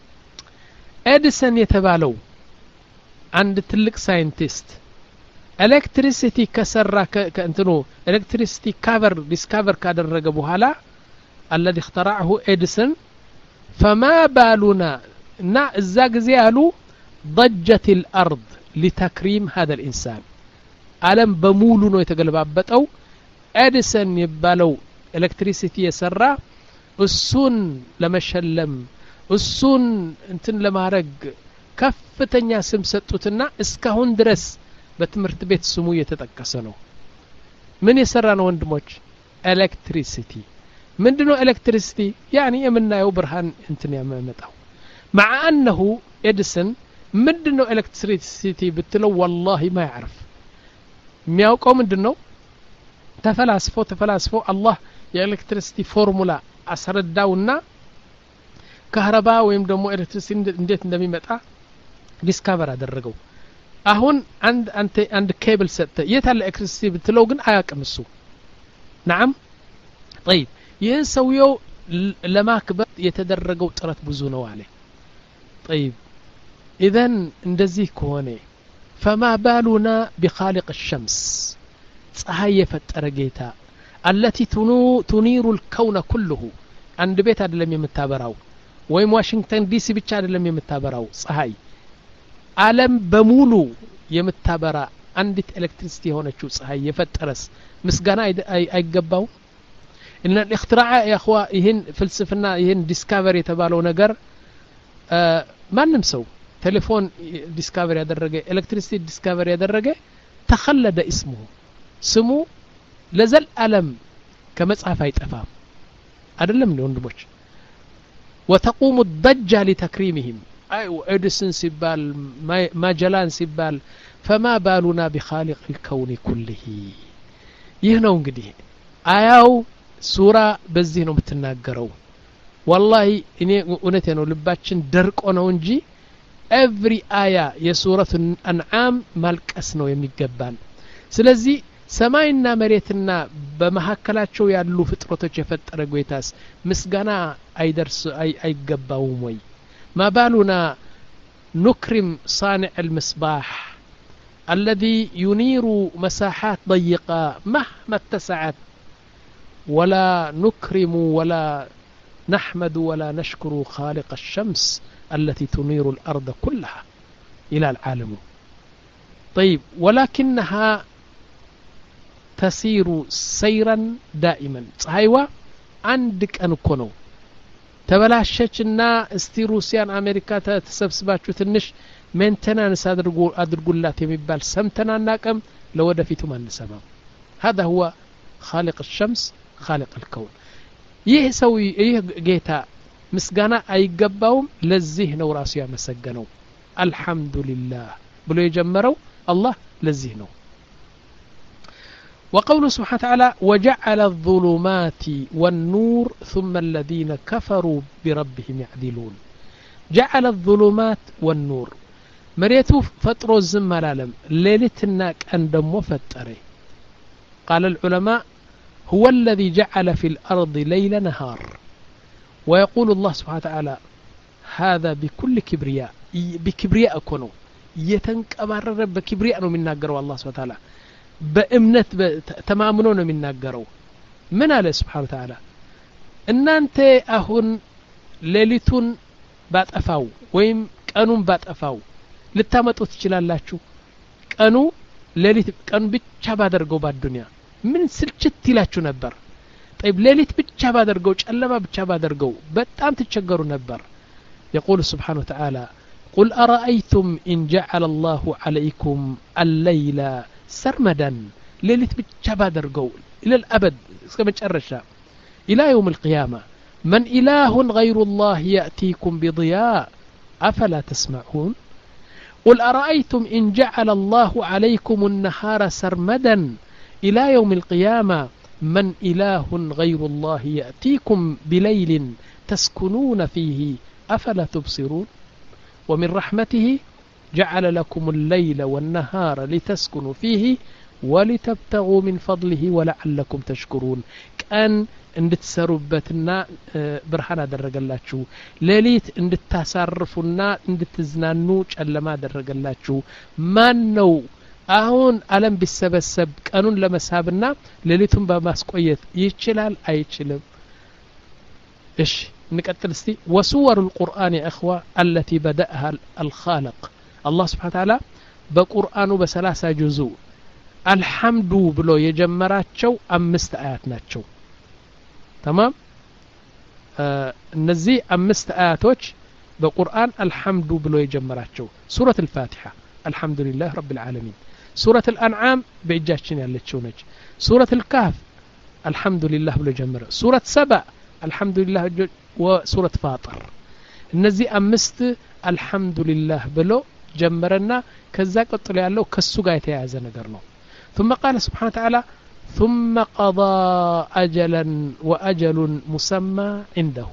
إديسون يتبالو عند تلك ساينتيست electricity كسرة كأنتنو electricity cover discover كادر رجبو هلا الذي اخترعه إديسون فما بالنا نا الزاق زيالو ضجت الأرض لتكريم هذا الإنسان عالم بمولو نو يتقلب أو ኤዲሰን ይባለው ኤሌክትሪሲቲ የሰራ እሱን ለመሸለም እሱን እንትን ለማረግ ከፍተኛ ስም ሰጡትና እስካሁን ድረስ በትምህርት ቤት ስሙ እየተጠቀሰ ነው ምን የሰራ ነው ወንድሞች ኤሌክትሪሲቲ ምንድነው ኤሌክትሪሲቲ ያኒ የምናየው ብርሃን እንትን ያመጣው مع انه ኤዲሰን ምንድነው ኤሌክትሪሲቲ ብትለው والله ما يعرف የሚያውቀው ምንድነው ተፈላስፎ ተፈላስፎ አላህ የኤሌክትሪሲቲ ፎርሙላ አስረዳውና ካህረባ ወይም ደግሞ ኤሌክትሪሲቲ እንዴት እንደሚመጣ ዲስከቨር አደረገው አሁን አንድ አንተ አንድ ኬብል ሰጠ የታለ ኤሌክትሪሲቲ ብትለው ግን አያውቅም እሱ نعم طيب ይህን ሰውየው ለማክበር የተደረገው ጥረት ብዙ ነው አለ طيب اذا እንደዚህ ከሆነ فما بالنا بخالق الشمس ፀሐይ የፈጠረ ጌታ التي تنير الكون كله አንድ ቤት አይደለም የምታበራው ወይም ዋሽንግተን ዲሲ ብቻ አይደለም የምታበራው ፀሐይ ዓለም በሙሉ የምታበራ አንዲት ኤሌክትሪሲቲ የሆነችው ፀሐይ የፈጠረስ ምስጋና አይገባው ان الاختراع يا اخوا ይሄን ፍልስፍና ይሄን ዲስከቨሪ የተባለው ነገር ማንም ሰው ቴሌፎን ዲስከቨሪ ያደረገ ኤሌክትሪሲቲ ዲስከቨሪ ያደረገ ተخلد اسمه ስሙ ለዘል ዓለም ከመጽሐፍ አይጠፋም አይደለም ነው ወንድሞች وتقوم الضجة لتكريمهم اي اديسون ሲባል ማጀላን ሲባል فما بالنا بخالق الكون كله ይህ ነው እንግዲህ አያው ሱራ በዚህ ነው የምትናገረው والله እኔ እውነቴ ነው ልባችን ደርቆ ነው እንጂ every aya የሱረቱ አንዓም ማልቀስ ነው የሚገባን ስለዚህ ሰማይና መሬትና በመሐከላቸው ያሉ ፍጥረቶች የፈጠረ ጌታስ ምስጋና አይደርስ አይገባውም ወይ ማባሉና نكرم صانع المصباح الذي ينير مساحات ضيقة مهما اتسعت ولا نكرم ولا نحمد ولا نشكر خالق الشمس التي تنير الأرض كلها إلى العالم طيب ولكنها تسير سيرا دائما ፀሐይዋ አንድ ቀን እኮ ነው ተበላሸችና እስቲ ሩሲያን አሜሪካ ተሰብስባችሁ ትንሽ ሜንቴናንስ አድርጉ አድርጉላት የሚባል ሰምተናናቀም ለወደፊቱ ማንሰማው هذا هو خالق الشمس خالق الكون ይህ ሰው ይህ ጌታ مسغانا አይገባውም ለዚህ ነው ራሱ ያመሰገነው አልহামዱሊላህ ብሎ የጀመረው አላህ ለዚህ ነው وقوله سبحانه وتعالى وجعل الظلمات والنور ثم الذين كفروا بربهم يعدلون جعل الظلمات والنور مريتو فطرو الزم العالم ليلتنا كان دمو فطري قال العلماء هو الذي جعل في الأرض ليل نهار ويقول الله سبحانه وتعالى هذا بكل كبرياء بكبرياء كونوا يتنكبرر بكبرياء ነው የሚናገረው الله سبحانه وتعالى በእምነት ተማምኖ ነው የሚናገረው ምን አለ سبحانه وتعالى እናንተ አሁን ሌሊቱን ባጠፋው ወይም ቀኑን ባጠፋው ልታመጡ ትችላላችሁ ቀኑ ሌሊት ቀን ብቻ ባደርገው ባዱንያ ምን ስልችት ይላችሁ ነበር طيب ሌሊት ብቻ ባደርገው ጨለማ ብቻ ባደርገው በጣም ትቸገሩ ነበር يقول سبحانه وتعالى قل أرأيتم إن جعل الله عليكم الليل سرمدا ليلت ብቻ ባደርገው إلى الأبد እስከ መጨረሻ إلى يوم القيامة من إله غير الله يأتيكم بضياء أفلا تسمعون قل أرأيتم إن جعل الله عليكم النهار سرمدا إلى يوم القيامة من إله غير الله يأتيكم بليل تسكنون فيه أفلا تبصرون ومن رحمته جعل لكم الليل والنهار لتسكنوا فيه ولتبتغوا من فضله ولعلكم تشكرون كأن እንድትሰሩበትና ብርሃን አደረገላችሁ ሌሊት እንድታሳርፉና እንድትዝናኑ ጨለማ አደረገላችሁ ማን ነው አሁን ዓለም ቢሰበሰብ ቀኑን ለመሳብና ሌሊቱን በማስቆየት ይችላል አይችልም እሺ نقتل استي وسور القرآن يا إخوة التي بدأها الخالق الله سبحانه وتعالى بقرآنه بثلاثة جزء الحمد بلو يجمراتشو أمست آيات ناتشو تمام آه نزي أمست آياتوش بقرآن الحمد بلو يجمراتشو سورة الفاتحة الحمد لله رب العالمين سورة الأنعام بإجاشين يالتشونج سورة الكهف الحمد لله بلو يجمر سورة سبع الحمد لله وسورة فاطر النزي أمست الحمد لله بلو جمرنا كذا قطل يالله كسو قايته يا زنقرنو ثم قال سبحانه وتعالى ثم قضى أجلا وأجل مسمى عنده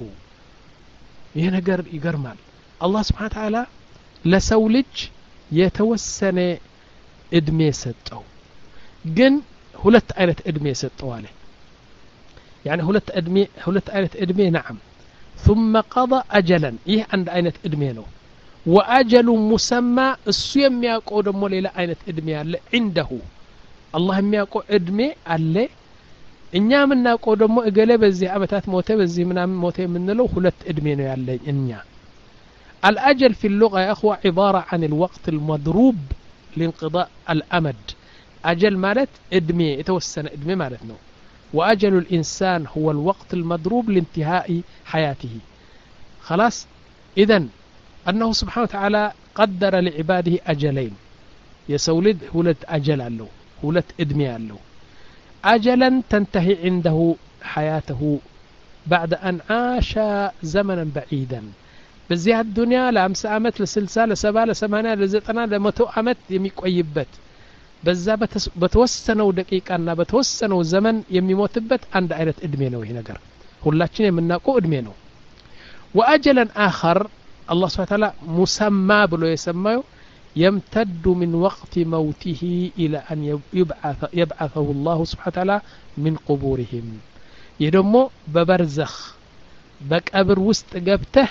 ينقر يقرمال الله سبحانه وتعالى لسولج يتوسن ادمي ستو جن هلت آية ادمي ستو عليه يعني هلت ادمي هلت آية ادمي نعم ثم قضى أجلا إيه عند آية ادمي له وأجل مسمى السيم يقول دمو ليلة آية ادمي عنده الله يقول ادمي عليه إنيا من نقول دمو إقلي بزي عمتات موتي بزي من موتي من له هلت ادمي يالله إنيا الأجل في اللغة يا أخوة عبارة عن الوقت المضروب لانقضاء الأمد أجل مالت ادمي يتوسن ادمي مالتنا وأجل الإنسان هو الوقت المضروب لانتهاء حياته خلاص إذن أنه سبحانه وتعالى قدر لعباده أجلين يسولد هولت أجل له هولت ادمي له أجلا تنتهي عنده حياته بعد أن عاش زمنا بعيدا بزيها الدنيا لأمس عمت لسلسة لسبا لسمانة لزيطنا لمتو عمت يميك أيبت بزا بتوسنو دقيقة بتوسنو زمن يميموتبت عند عينة ادمينو هنا قر هلاتشين يمناقو ادمينو وأجلا آخر الله سبحانه وتعالى مسمى بلو يسميه يمتد من وقت موته إلى أن يبعث يبعثه الله سبحانه وتعالى من قبورهم يدمو ببرزخ بقبر وسط قبته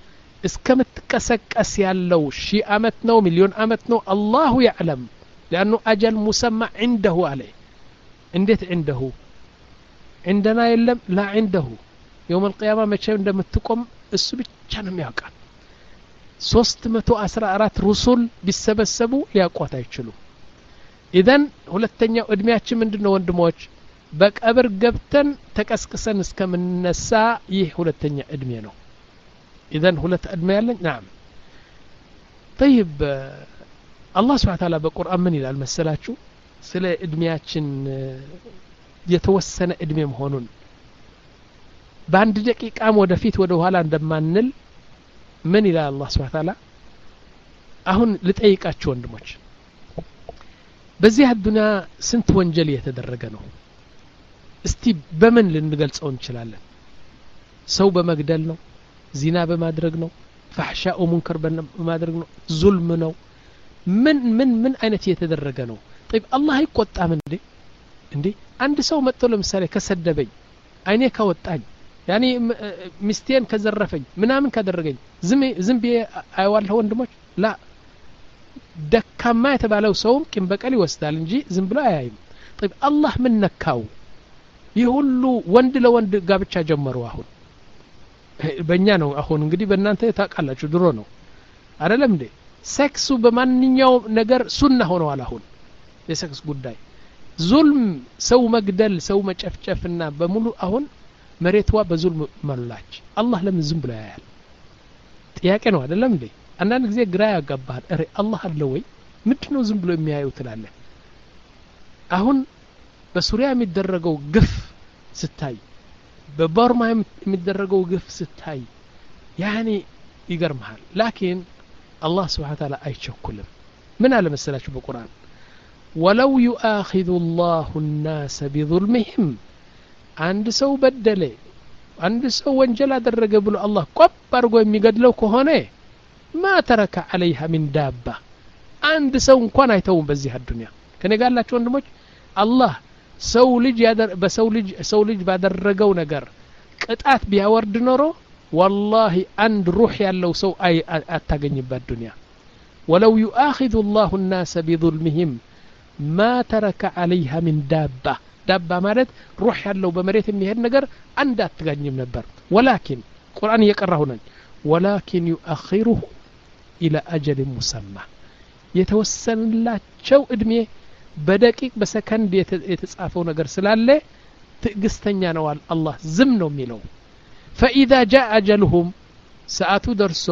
اسكمتكسكس يالله شي أمتنو مليون أمتنو الله يعلم لأنه أجل مسمى عنده عليه انديت عنده عندنا يلم لا عنده يوم القيامة ما تشاهد عندما تقوم السبت كانوا يقع ሶስት መቶ አስራ አራት ሩሱል ቢሰበሰቡ ሊያቋት አይችሉ ኢዘን ሁለተኛው እድሜያችን ምንድነው ወንድሞች በቀብር ገብተን ተቀስቅሰን እስከምንነሳ ይህ ሁለተኛ እድሜ ነው ኢዘን ሁለት እድሜ ያለን نعم طيب الله سبحانه وتعالى በቁርአን ምን ይላል መሰላችሁ ስለ እድሜያችን የተወሰነ እድሜ መሆኑን በአንድ ደቂቃም ወደፊት ወደ ኋላ እንደማንል ምን ይላል አላህ Subhanahu Wa Ta'ala አሁን ልጠይቃችሁ ወንድሞች በዚህ አዱንያ ስንት ወንጀል የተደረገ ነው እስቲ በምን ልንገልጸው እንችላለን ሰው በመግደል ነው ዚና በማድረግ ነው فحشاء ومنكر በማድረግ ነው ዙልም ነው ምን ምን ምን አይነት የተደረገ ነው طيب الله ይቆጣም እንዴ እንዴ አንድ ሰው መጥቶ ለምሳሌ ከሰደበኝ አይኔ ካወጣኝ ያኒ ሚስቴን ከዘረፈኝ ምናምን ካደረገኝ ዝም ዝም ቢየ አይዋልሁ ወንድሞች ላ ደካማ የተባለው ሰው ቂም በቀል ይወስዳል እንጂ ዝም ብሎ አያይም طيب الله ምን ነካው ይሁሉ ወንድ ለወንድ ጋብቻ ጀመሩ አሁን በእኛ ነው አሁን እንግዲህ በእናንተ ታቃላችሁ ድሮ ነው አይደለም እንዴ ሴክሱ በማንኛው ነገር ሱና ሆነዋል አሁን የሴክስ ጉዳይ ዙልም ሰው መግደል ሰው መጨፍጨፍና በሙሉ አሁን መሬትዋ በዙልም መላች አላህ ለምን ዝም ብሎ ያያል ጥያቄ ነው አይደለም እንዴ አንዳንድ ጊዜ ግራ ያጋባል አረ አላህ አለ ወይ ምንድነው ዝም ብሎ የሚያየው ትላለ አሁን በሱሪያ የሚደረገው ግፍ ስታይ በበርማ የሚደረገው ግፍ ስታይ ያኒ ይገርማል ላኪን አላህ Subhanahu Wa Ta'ala አይቸኩልም ምን አለ መሰላችሁ በቁርአን ولو يؤاخذ الله الناس بظلمهم አንድ ሰው በደለ አንድ ሰው ወንጀል አደረገ ብሎ አላህ ቆብ አድርጎ የሚገድለው ከሆነ ما ترك عليها من دابة አንድ ሰው እንኳን አይተውም በዚህ አዱንያ ከኔ ጋር ያላችሁ ወንድሞች አላህ ሰው ልጅ ያደር በሰው ልጅ ሰው ልጅ ባደረገው ነገር ቅጣት ቢያወርድ ኖሮ والله አንድ ሩህ ያለው ሰው አይ አታገኝበት ዱንያ ولو يؤاخذ الله الناس بظلمهم ما ترك عليها من دابة دابة ማለት ሩህ ያለው በመሬት የሚሄድ ነገር አንድ አትገኝም ነበር ولكن ቁርአን እየቀራሁ ነኝ ولكن يؤخره الى اجل مسمى የተወሰነላቸው እድሜ በደቂቅ በሰከንድ የተጻፈው ነገር ስላለ ትግስተኛ ነው አላህ ዝም ነው የሚለው فاذا جاء اجلهم ساعቱ ደርሶ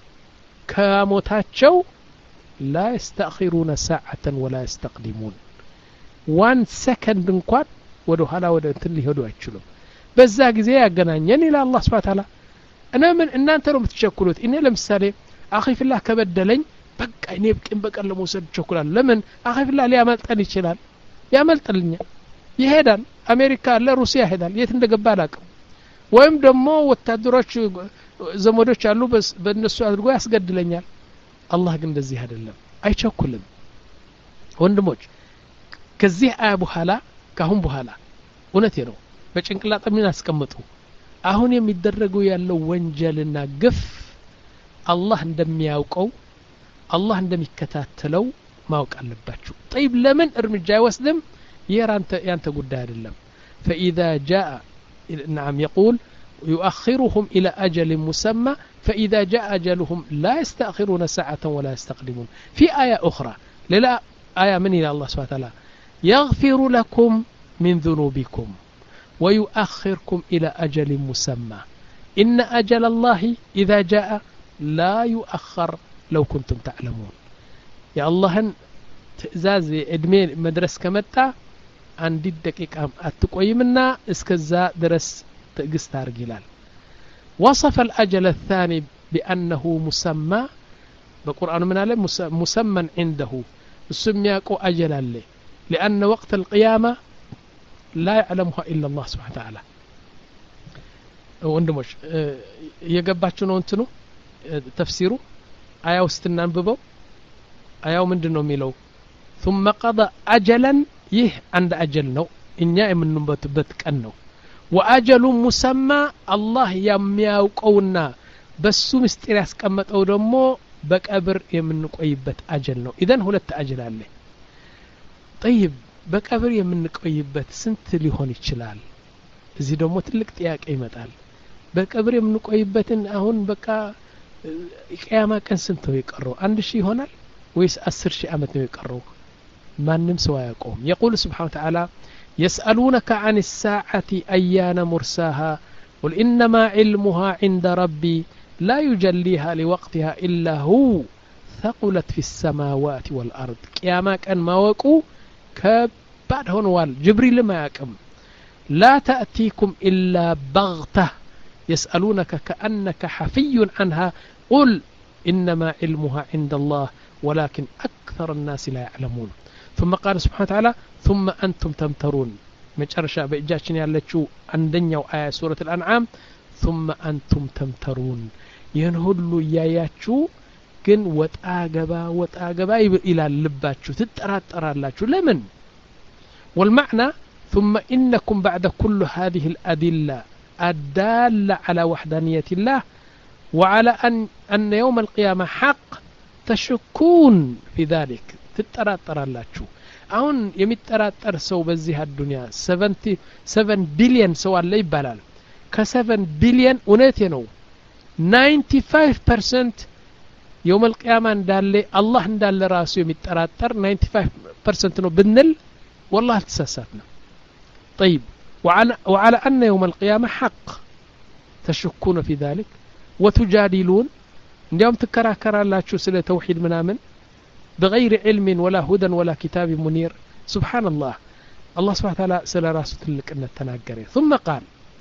ከሞታቸው لا يستأخرون ساعة ولا يستقدمون one second እንኳን ወደ ኋላ ወደ እንትን ሊሄዱ አይችሉም በዛ ጊዜ ያገናኘን ኢላ አላህ Subhanahu Wa Ta'ala እኔ ምን እናንተ ነው የምትቸኩሉት እኔ ለምሳሌ አኺ ፍላህ ከበደለኝ በቃ እኔ በቅን በቀል ለመውሰድ ቸኩላል ለምን አኺ ፍላህ ሊያመልጠን ይችላል ያመልጥልኛል ይሄዳል አሜሪካ ለሩሲያ ይሄዳል የት እንደገባ አላውቅም ወይም ደግሞ ወታደሮች ዘመዶች አሉ በእነሱ አድርጎ ያስገድለኛል አላህ ግን እንደዚህ አይደለም አይቸኩልም ወንድሞች ከዚህ አያ በኋላ ካሁን በኋላ እውነቴ ነው በጭንቅላጥ ምን አስቀምጡ አሁን የሚደረገው ያለው ወንጀልና ግፍ አላህ እንደሚያውቀው አላህ እንደሚከታተለው ማወቅ አለባችሁ طيب ለምን እርምጃ ይወስድም የራንተ ያንተ ጉዳይ አይደለም فاذا جاء نعم يقول يؤخرهم الى اجل مسمى فاذا جاء اجلهم لا يستأخرون ساعة ولا يستقدمون في آية أخرى لا آية من إلى الله سبحانه وتعالى يغفر لكم من ذنوبكم ويؤخركم إلى أجل مسمى إن أجل الله إذا جاء لا يؤخر لو كنتم تعلمون يا الله تزاز ادمي مدرس كمتا عند الدقيقة أتقويمنا اسكزا درس تقست رجلال وصف الأجل الثاني بأنه مسمى بالقرآن من عليه مسمى عنده السمياكو أجل له لأن وقت القيامة لا يعلمها إلا الله سبحانه وتعالى وندمش يقباتشنو انتنو تفسيره آية وستنانببو آية ومندنو ميلو ثم قضى أجلا يه عند أجل نو إنيا من نبتبت كأنو وأجل مسمى الله يمياوقونا بسو مستيرياس كمت أو دمو بكابر يمنك أيبت أجل نو إذن هلت أجل عليه طيب بكابر يمنك أيبت سنت ليهون يتشلال زي دمو تلك تياك أيمتال بكابر يمنك أيبتن أهون بكا قيامة كان سنتو يقروا عند شي هونال ويس أسر شي أمتنو يقروا ما نمسوا يقوم يقول سبحانه وتعالى يسألونك عن الساعة أيان مرساها قل إنما علمها عند ربي لا يجليها لوقتها إلا هو ثقلت في السماوات والأرض قيامة كان ما وقو كبعد هونوال جبريل ما يقم لا تأتيكم إلا بغتة يسألونك كأنك حفي عنها قل إنما علمها عند الله ولكن أكثر الناس لا يعلمون ثم قال سبحانه وتعالى ثم أنتم تمترون مجرشا بإجاشن يالتشو عندنا آية سورة الأنعام ثم أنتم تمترون ينهلوا إياياتشو كن وتآقبا وتآقبا إلى اللباتشو تتراترالاتشو لمن والمعنى ثم إنكم بعد كل هذه الأدلة الدالة على وحدانية الله وعلى أن, أن يوم القيامة حق تشكون في ذلك تتراترالاتشو አሁን የሚጠራጠር ሰው በዚህ አዱንያ ሰቨን ቢሊየን ሰው አለ ይባላል ከሰቨን ቢሊየን እውነቴ ነው ናይንቲ ፋይቭ ፐርሰንት يوم القيامة እንዳለ አላህ እንዳለ ራሱ የሚጠራጠር ናይንቲ ፋይቭ ፐርሰንት ነው ብንል والله ተሳሳትنا طيب وعلى, وعلى أن يوم القيامة حق تشكون في ذلك وتجادلون እንዲያውም ትከራከራላችሁ ስለ ተውሂድ ምናምን بغير علم ولا هدى ولا كتاب منير سبحان الله الله سبحانه وتعالى سلا راسه تلك أن التناقر ثم قال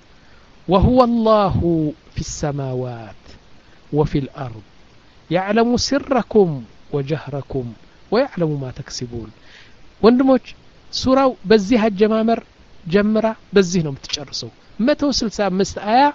وهو الله في السماوات وفي الأرض يعلم سركم وجهركم ويعلم ما تكسبون وندموج سورة بزيها الجمامر جمرة بزيهنهم تشرسوا ما توصل سامست آية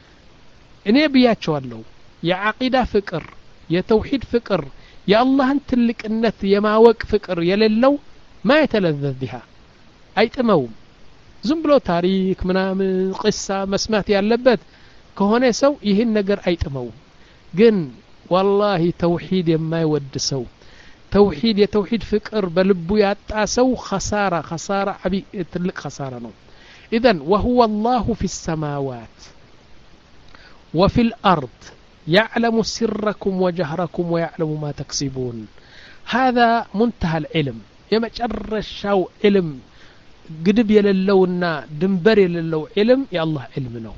إني بيات شوالو يا عقيدة فكر يا توحيد فكر يا الله انت لك النت يماوك فكر يللو ما يتلذذ بها اي تموم زنبلو تاريخ منامن قصة مسمات يالبت كهونه سو يهن نجر اي تموم جن والله توحيد يما يود سو توحيد يا توحيد فكر بلبو ياتاسو خسارة خسارة عبي تلك خسارة نو اذن وهو الله في السماوات وفي الأرض يعلم سركم وجهركم ويعلم ما تكسبون هذا منتهى العلم يمجر الشاو علم قدب يللونا دنبر يللو علم يا الله علمنا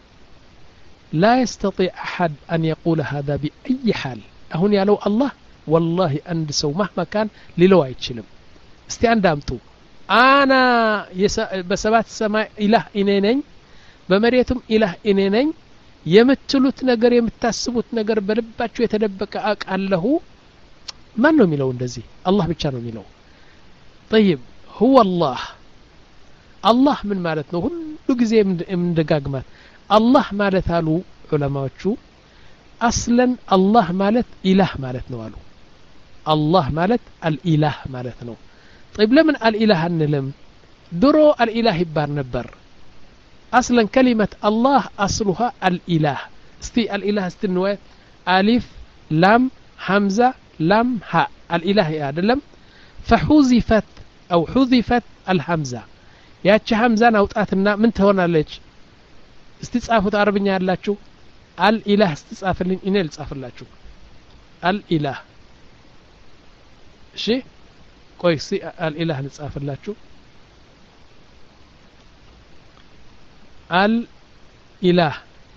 لا يستطيع أحد أن يقول هذا بأي حال أهون يالو الله والله أندسو مهما كان للو يتشلم استيان دامتو أنا يسا بسبات السماء إله إنينين بمريتم إله إنينين የምትሉት ነገር የምታስቡት ነገር በልባችሁ የተደበቀ አቃለሁ ማን ነው የሚለው እንደዚህ አላህ ብቻ ነው የሚለው طيب هو الله الله ምን ማለት ነው ሁሉ ጊዜ እንደጋግማት አላህ ማለት አሉ ዑለማዎቹ አስለን አላህ ማለት ኢላህ ማለት ነው አሉ አላህ ማለት አልኢላህ ማለት ነው طيب ለምን አልኢላህ እንለም ድሮ አልኢላህ ይባል ነበር أصلا كلمة الله أصلها الإله استي الإله استنوى ألف لام حمزة لام هاء الإله هذا لم فحذفت أو حذفت الحمزة ياتش حمزة نوطاتنا من تهونا ليش استصافت عربية لاتشو الإله استصافلين إنيل تصافل لاتشو الإله شيء كويس الإله نتصافل لاتشو الإله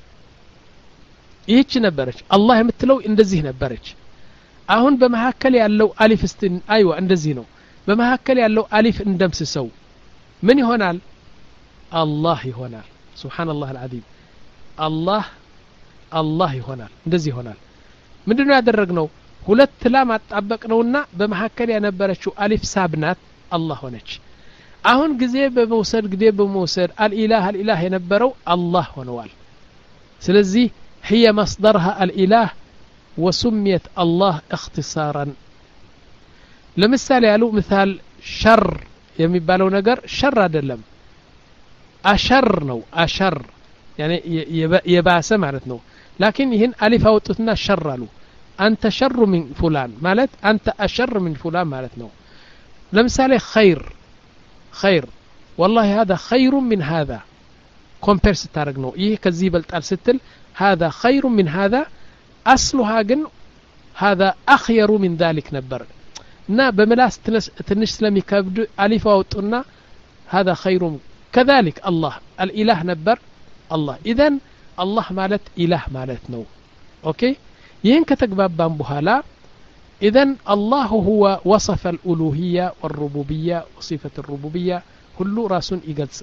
ይህች ነበረች አላህ የምትለው እንደዚህ ነበረች አሁን በመሐከል ያለው አሊፍ እስትን አይዋ እንደዚህ ነው በመሐከል ያለው አሊፍ እንደምስሰው ምን ይሆናል አላህ ይሆናል ሱብሃንአላህ አልዓዚም አላህ አላህ ይሆናል እንደዚህ ይሆናል ምንድነው ያደረግነው ሁለት ላም አጣበቅነውና በመሐከል ያነበረችው አሊፍ ሳብናት አላህ ሆነች አሁን ጊዜ በመውሰድ ጊዜ በመውሰድ አልኢላህ አልኢላህ የነበረው አላህ ሆነዋል ስለዚህ هي مصدرها الإله وسميت الله اختصارا لمثال يالو مثال شر የሚባለው ነገር ሸር አይደለም አሸር ነው አሸር يعني የባሰ ማለት ነው لكن ይህን አሊፍ አወጡትና ሸር አሉ አንተ ሸር من فلان ማለት አንተ አሸር من فلان ማለት ነው ለምሳሌ خير خير والله هذا خير من هذا كومبير ستارق نو إيه كذي بلتال ستل هذا خير من هذا أصلها جن هذا أخير من ذلك نبر نا بملاس تنش سلمي كبد ألف وطنا هذا خير كذلك الله الإله نبر الله إذن الله مالت إله مالت نو أوكي ين كتقباب بامبوهالا إذن الله هو وصف الألوهية والربوبية وصفة الربوبية كل راس يقدس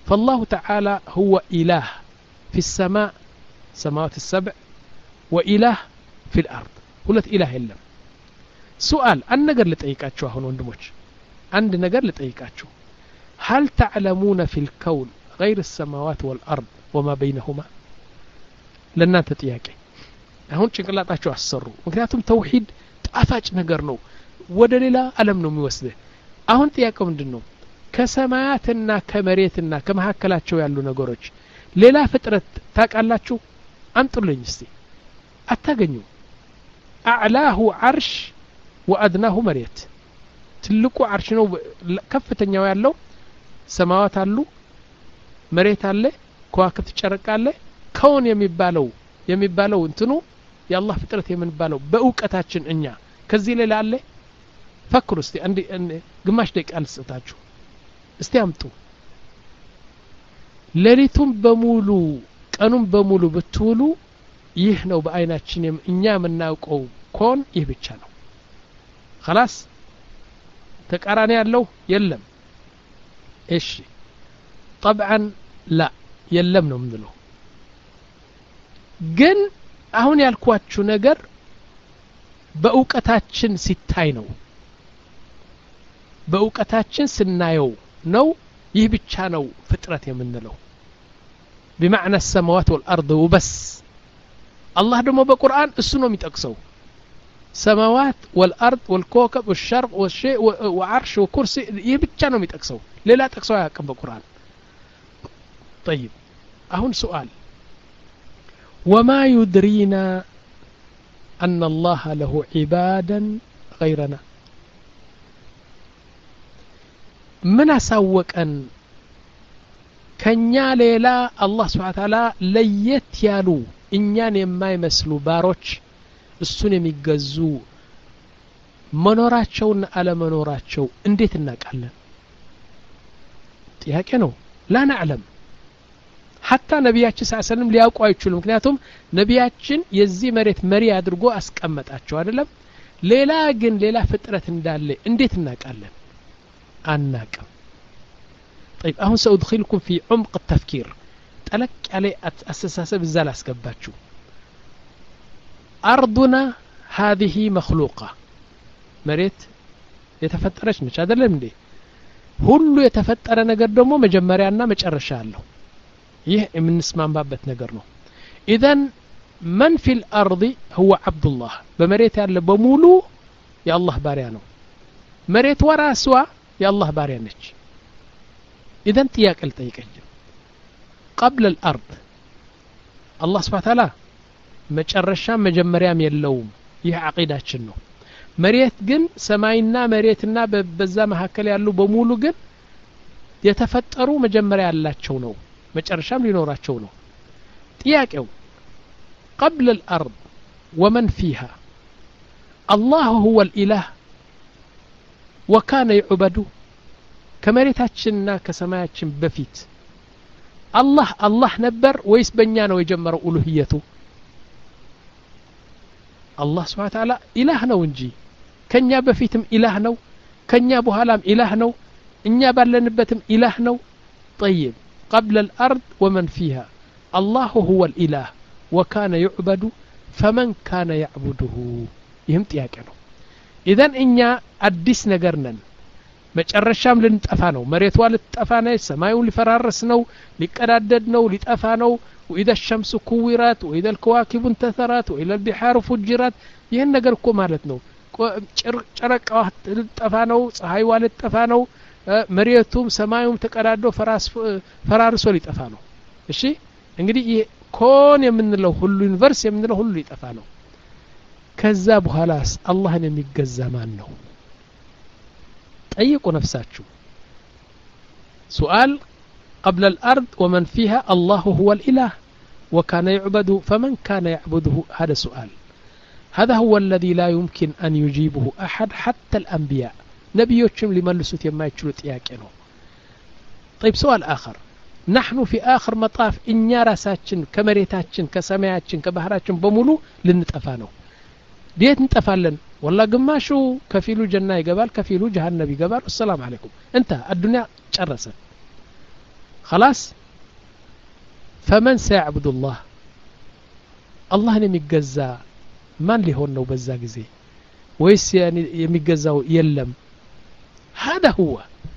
فالله تعالى هو إله في السماء سماوات السبع وإله في الأرض ሁለት إله የለም سؤال አንድ ነገር ልጠይቃችሁ አሁን ወንድሞች አንድ ነገር ልጠይቃችሁ هل تعلمون في الكون غير السماوات والأرض وما بينهما ለእናንተ ጥያቄ አሁን ጭንቅላታችሁ አሰሩ ምክንያቱም ተውሂድ ጣፋጭ ነገር ነው ወደ ሌላ ዓለም ነው የሚወስደው አሁን ጥያቄው ምንድነው ከሰማያትና ከመሬትና ከመሐከላቸው ያሉ ነገሮች ሌላ ፍጥረት ታቃላችሁ አንጥሉኝ እስቲ አታገኙ አዕላሁ ዓርሽ ወአድናሁ መሬት ትልቁ ዓርሽ ነው ከፍተኛው ያለው ሰማያት አሉ መሬት አለ ከዋክብት ጨረቃ አለ ከውን የሚባለው የሚባለው እንትኑ የአላህ ፍጥረት የምንባለው በእውቀታችን እኛ ከዚህ ሌላ አለ ፈክሩ እስቲ አንዲ ግማሽ ደቂቃ ልስጣችሁ እስቲ አምጡ ሌሊቱን በሙሉ ቀኑን በሙሉ ብትውሉ ይህ ነው በአይናችን እኛ የምናውቀው ኮን ይህ ብቻ ነው خلاص ተቃራኒ ያለው የለም እሺ طبعا لا የለም ነው ምንለው ግን አሁን ያልኳችሁ ነገር በእውቀታችን ሲታይ ነው በእውቀታችን ስናየው ነው ይህ ብቻ ነው ፍጥረት የምንለው بمعنى السماوات والأرض وبس الله دمو بقرآن እሱ ነው የሚጠቅሰው سماوات والأرض والكوكب والشرق والشيء وعرش وكرسي ይህ ብቻ ነው የሚጠቅሰው ሌላ ጠቅሰው አያውቅም በቁርአን طيب አሁን سؤال وما يدرينا أن الله له عبادا غيرنا من أسوّكن كنيا ليلا الله سبحانه وتعالى ليت يالو إنيان يما يمسلو باروش السنة ميقزو منوراتشون على منوراتشو انديت الناقالن تيها كنو لا نعلم حتى نبياتش صلى الله عليه وسلم لياوقوا አይችሉም ምክንያቱም ነቢያችን የዚህ መሬት መሪ አድርጎ አስቀመጣቸው አይደለም ሌላ ግን ሌላ ፍጥረት እንዳለ እንዴት እናቃለን አናቀም طيب አሁን سأدخلكم في عمق التفكير ጠለቅ ያለ አስተሳሰብ እዛ ላስገባችሁ أرضنا هذه مخلوقة መሬት የተፈጠረች ነች አይደለም እንዴ ሁሉ የተፈጠረ ነገር ደግሞ መጀመሪያና መጨረሻ አለው ይህ የምንስማማበት ነገር ነው اذا من في الارض هو عبد الله በመሬት ያለ በሙሉ የአላህ ባሪያ ነው መሬት ወራሷ የአላህ ባሪያ ነች اذا ጥያቄ ልጠይቀኝ قبل الارض الله سبحانه وتعالى መጨረሻ መጀመሪያም የለውም ይህ አቂዳችን ነው መሬት ግን ሰማይና መሬትና በዛ መሐከል ያሉ በሙሉ ግን የተፈጠሩ መጀመሪያ ያላቸው ነው መጨረሻም ሊኖራቸው ነው ጥያቄው قبل الأرض ومن فيها الله هو الإله وكان يعبد كمريتاتنا كسماياتنا بفيت الله الله نبر ويس بنيا ነው የጀመረው ኡሉሂየቱ الله سبحانه وتعالى إله ነው እንጂ ከኛ በፊትም ኢላህ ነው ከኛ በኋላም ኢላህ ነው እኛ ባለንበትም ኢላህ ነው طيب قبل الأرض ومن فيها الله هو الإله وكان يعبد فمن كان يعبده يهم ጥያቄ ነው إذن እኛ አዲስ ነገር ነን መጨረሻም ልንጠፋ ነው መሬቷ ልትጠፋ ነው ሰማዩ ሊፈራረስ ነው ሊቀዳደድ ነው ሊጠፋ ነው وإذا الشمس كورت وإذا الكواكب انتثرت وإذا البحار فجرت ይህን ነገር እኮ ማለት ነው ጨረቃዋ ልትጠፋ ነው ፀሐይዋ ልትጠፋ ነው መሬቱም ሰማዩም ተቀዳዶ ፈራስ ፈራርሶ ሊጠፋ ነው እሺ እንግዲህ ይሄ ኮን የምንለው ሁሉ ዩኒቨርስ የምንለው ሁሉ ሊጠፋ ነው ከዛ በኋላስ አላህን የሚገዛ ማን ነው ጠይቁ ነፍሳችሁ سؤال قبل الأرض ومن فيها الله هو الإله وكان يعبد فمن كان يعبده هذا سؤال هذا هو الذي لا يمكن أن يجيبه أحد حتى الأنبياء نبيوتشم لملسوت يما يتشلوا تياكينو طيب سؤال آخر نحن في آخر مطاف إنيا راساتشن كمريتاتشن كسماياتشن كبهراتشن بمولو لنتفانو ديت نتفالن والله قماشو كفيلو جنة يقبال كفيلو جهنم يقبال والسلام عليكم انت الدنيا تشرست خلاص فمن سيعبد الله الله يميجزا من ليهون ነው በዛ ጊዜ ወይስ የሚገዛው የለም هذا هو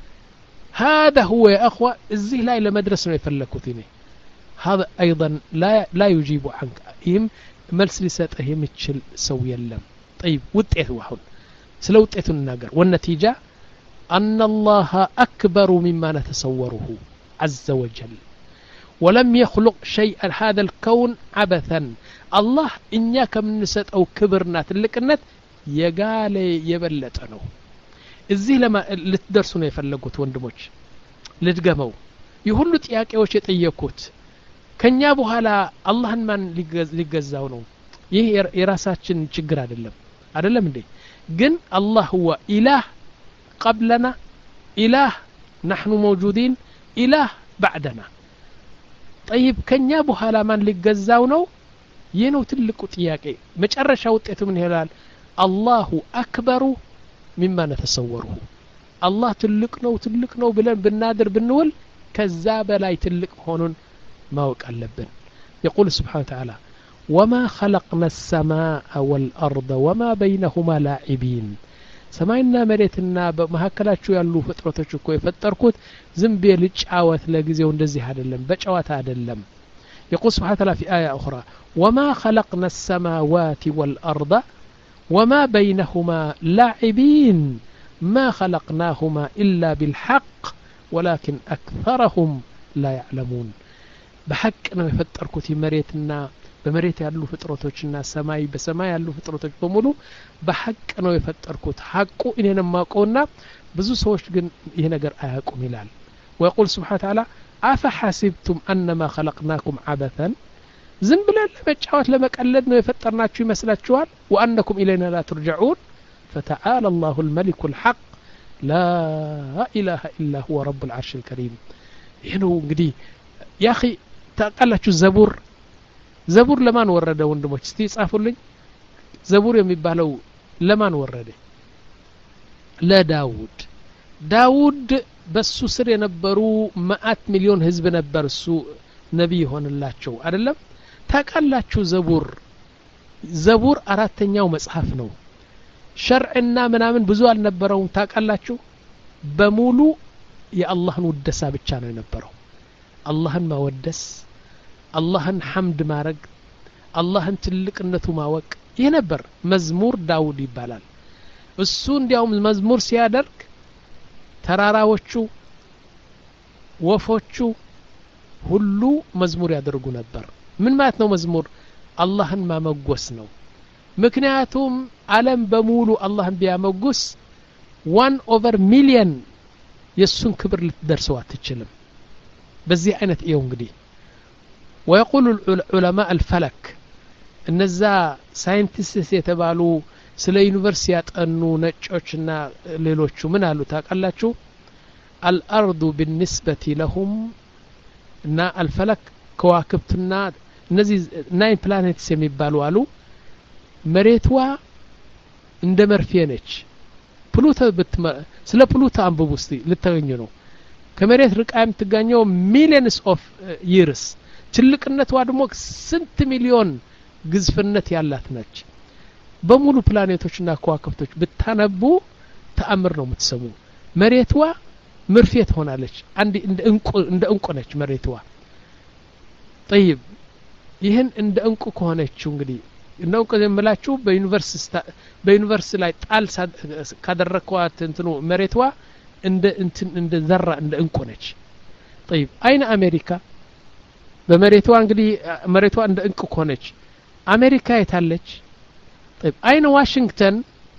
هذا هو يا اخوه እዚህ ላይ ለመድረስ ነው የፈለኩት እኔ هذا ايضا لا لا يجيب عنك ይም መልስ ሊሰጥህ የሚችል ሰው የለም طيب ውጤቱ አሁን ስለ ውጤቱ እንናገር والنتيجه ان الله اكبر مما نتصوره عز وجل ولم يخلق شيئا هذا الكون عبثا الله إنيا كم نسات أو كبرنا تلقنت يقال يبلت أنه إزاي لما لتدرسون يفلقوت وندموش لتقامو يهلو تياكي وش يتأيكوت كان يابو هلا الله من لقزاونو يه يراساتشن شقر عدلم عدلم دي قن الله هو إله قبلنا إله نحن موجودين إله بعدنا طيب كان يابو هلا من لقزاونو ينو تلقو تياكي مجرشا وطيتو من هلال الله أكبر مما نتصوره الله تلقنو تلقنو بلن بالنادر بالنول كذاب لا يتلق هونون ما وقع لبن يقول سبحانه وتعالى وما خلقنا السماء والأرض وما بينهما لاعبين سماينا مريتنا بمهكلاتشو يالو فطرتوچ እኮ የፈጠርኩት ዝም ብዬ ልጫወት ለጊዜው እንደዚህ አይደለም በጨዋታ አይደለም يقول سبحانه وتعالى في آية أخرى وما خلقنا السماوات والأرض وما بينهما لاعبين ما خلقناهما إلا بالحق ولكن أكثرهم لا يعلمون بحق أنا يفتركوت مريتنا بمريت ያሉ ፍጥረቶችና ሰማይ በሰማይ ያሉ ፍጥረቶች በሙሉ በሐቅ ነው የፈጠርኩት ሐቁ እኔን ማቆና ብዙ ሰዎች ግን ይሄ ነገር አያቁም ይላል ويقول سبحانه وتعالى أفحسبتم أنما خلقناكم عبثا ዝም ብለን ለመጫወት ለመቀለድ ነው የፈጠርናችሁ ይመስላችኋል وأنكم إلينا لا ترجعون فتعالى الله الملك الحق لا إله إلا هو رب العرش الكريم ይሄ እንግዲህ يا أخي ታውቃላችሁ ዘቡር ዘቡር ለማን ወረደ ወንድሞች እስቲ ጻፉልኝ ዘቡር የሚባለው ለማን ወረደ ለዳውድ ዳውድ በሱ ስር የነበሩ መዓት ሚሊዮን ህዝብ ነበር እሱ ነብይ ሆነላቸው አይደለም ታውቃላችሁ ዘቡር ዘቡር አራተኛው መጽሐፍ ነው ሸርዕና ምናምን ብዙ አልነበረው ታውቃላችሁ በሙሉ የአላህን ውደሳ ብቻ ነው የነበረው አላህን ማወደስ አላህን ሐምድ ማረግ አላህን ትልቅነቱ ማወቅ ይሄ ነበር መዝሙር ዳውድ ይባላል እሱ እንዲያውም መዝሙር ሲያደርግ ተራራዎቹ ወፎቹ ሁሉ መዝሙር ያደርጉ ነበር ምን ማለት ነው መዝሙር አላህን ማመጎስ ነው ምክንያቱም ዓለም በሙሉ አላህን ቢያመጉስ one over million የሱን ክብር ልትደርሰው አትችልም በዚህ አይነት ይው እንግዲህ ويقول العلماء الفلك እነዛ ሳይንቲስት የተባሉ ስለ ዩኒቨርሲቲ ያጠኑ ነጮችና ሌሎቹ ምን አሉ ታውቃላችሁ الارض بالنسبه لهم እና الفلك ከዋክብትና እነዚህ ናይን ፕላኔትስ የሚባሉ አሉ መሬትዋ እንደ መርፌ ነች ፕሉቶ ስለ ፕሉቶ አንብቡ እስቲ ልታገኙ ነው ከመሬት ርቃ የምትገኘው ሚሊየንስ ኦፍ ይርስ ትልቅነቷ ደግሞ ስንት ሚሊዮን ግዝፍነት ያላት ነች በሙሉ ፕላኔቶችና ከዋክብቶች ብታነቡ ተአምር ነው የምትሰሙ መሬትዋ መርፌ ትሆናለች አንድ እንደ እንቁ እንደ እንቁ ነች መሬትዋ طيب ይሄን እንደ እንቁ ከሆነች እንግዲህ እንደው ከዘምላችሁ በዩኒቨርሲቲ በዩኒቨርሲቲ ላይ ጣል ካደረኳት እንትኑ መሬትዋ እንደ እንትን እንደ ዘራ እንደ እንቁ ነች طيب አይነ አሜሪካ በመሬትዋ እንግዲህ መሬቷ እንደ እንቁ ከሆነች አሜሪካ የታለች طيب አይነ ዋሽንግተን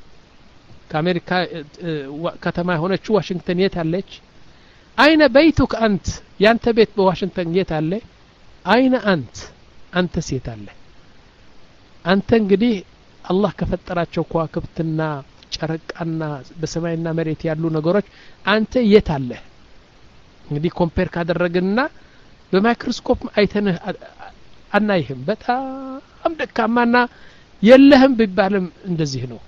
ከአሜሪካ ከተማ ሆነች ዋሽንግተን የታለች አይነ በይቱክ አንት ያንተ ቤት በዋሽንግተን የታለ አይነ አንት አንተ የታለ አንተ እንግዲህ አላህ ከፈጠራቸው ከዋክብትና ጨረቃና በሰማይና መሬት ያሉ ነገሮች አንተ የታለ እንግዲህ ኮምፔር ካደረግንና በማይክሮስኮፕ አይተነህ አናይህም በጣም ደካማና የለህም ቢባልም እንደዚህ ነው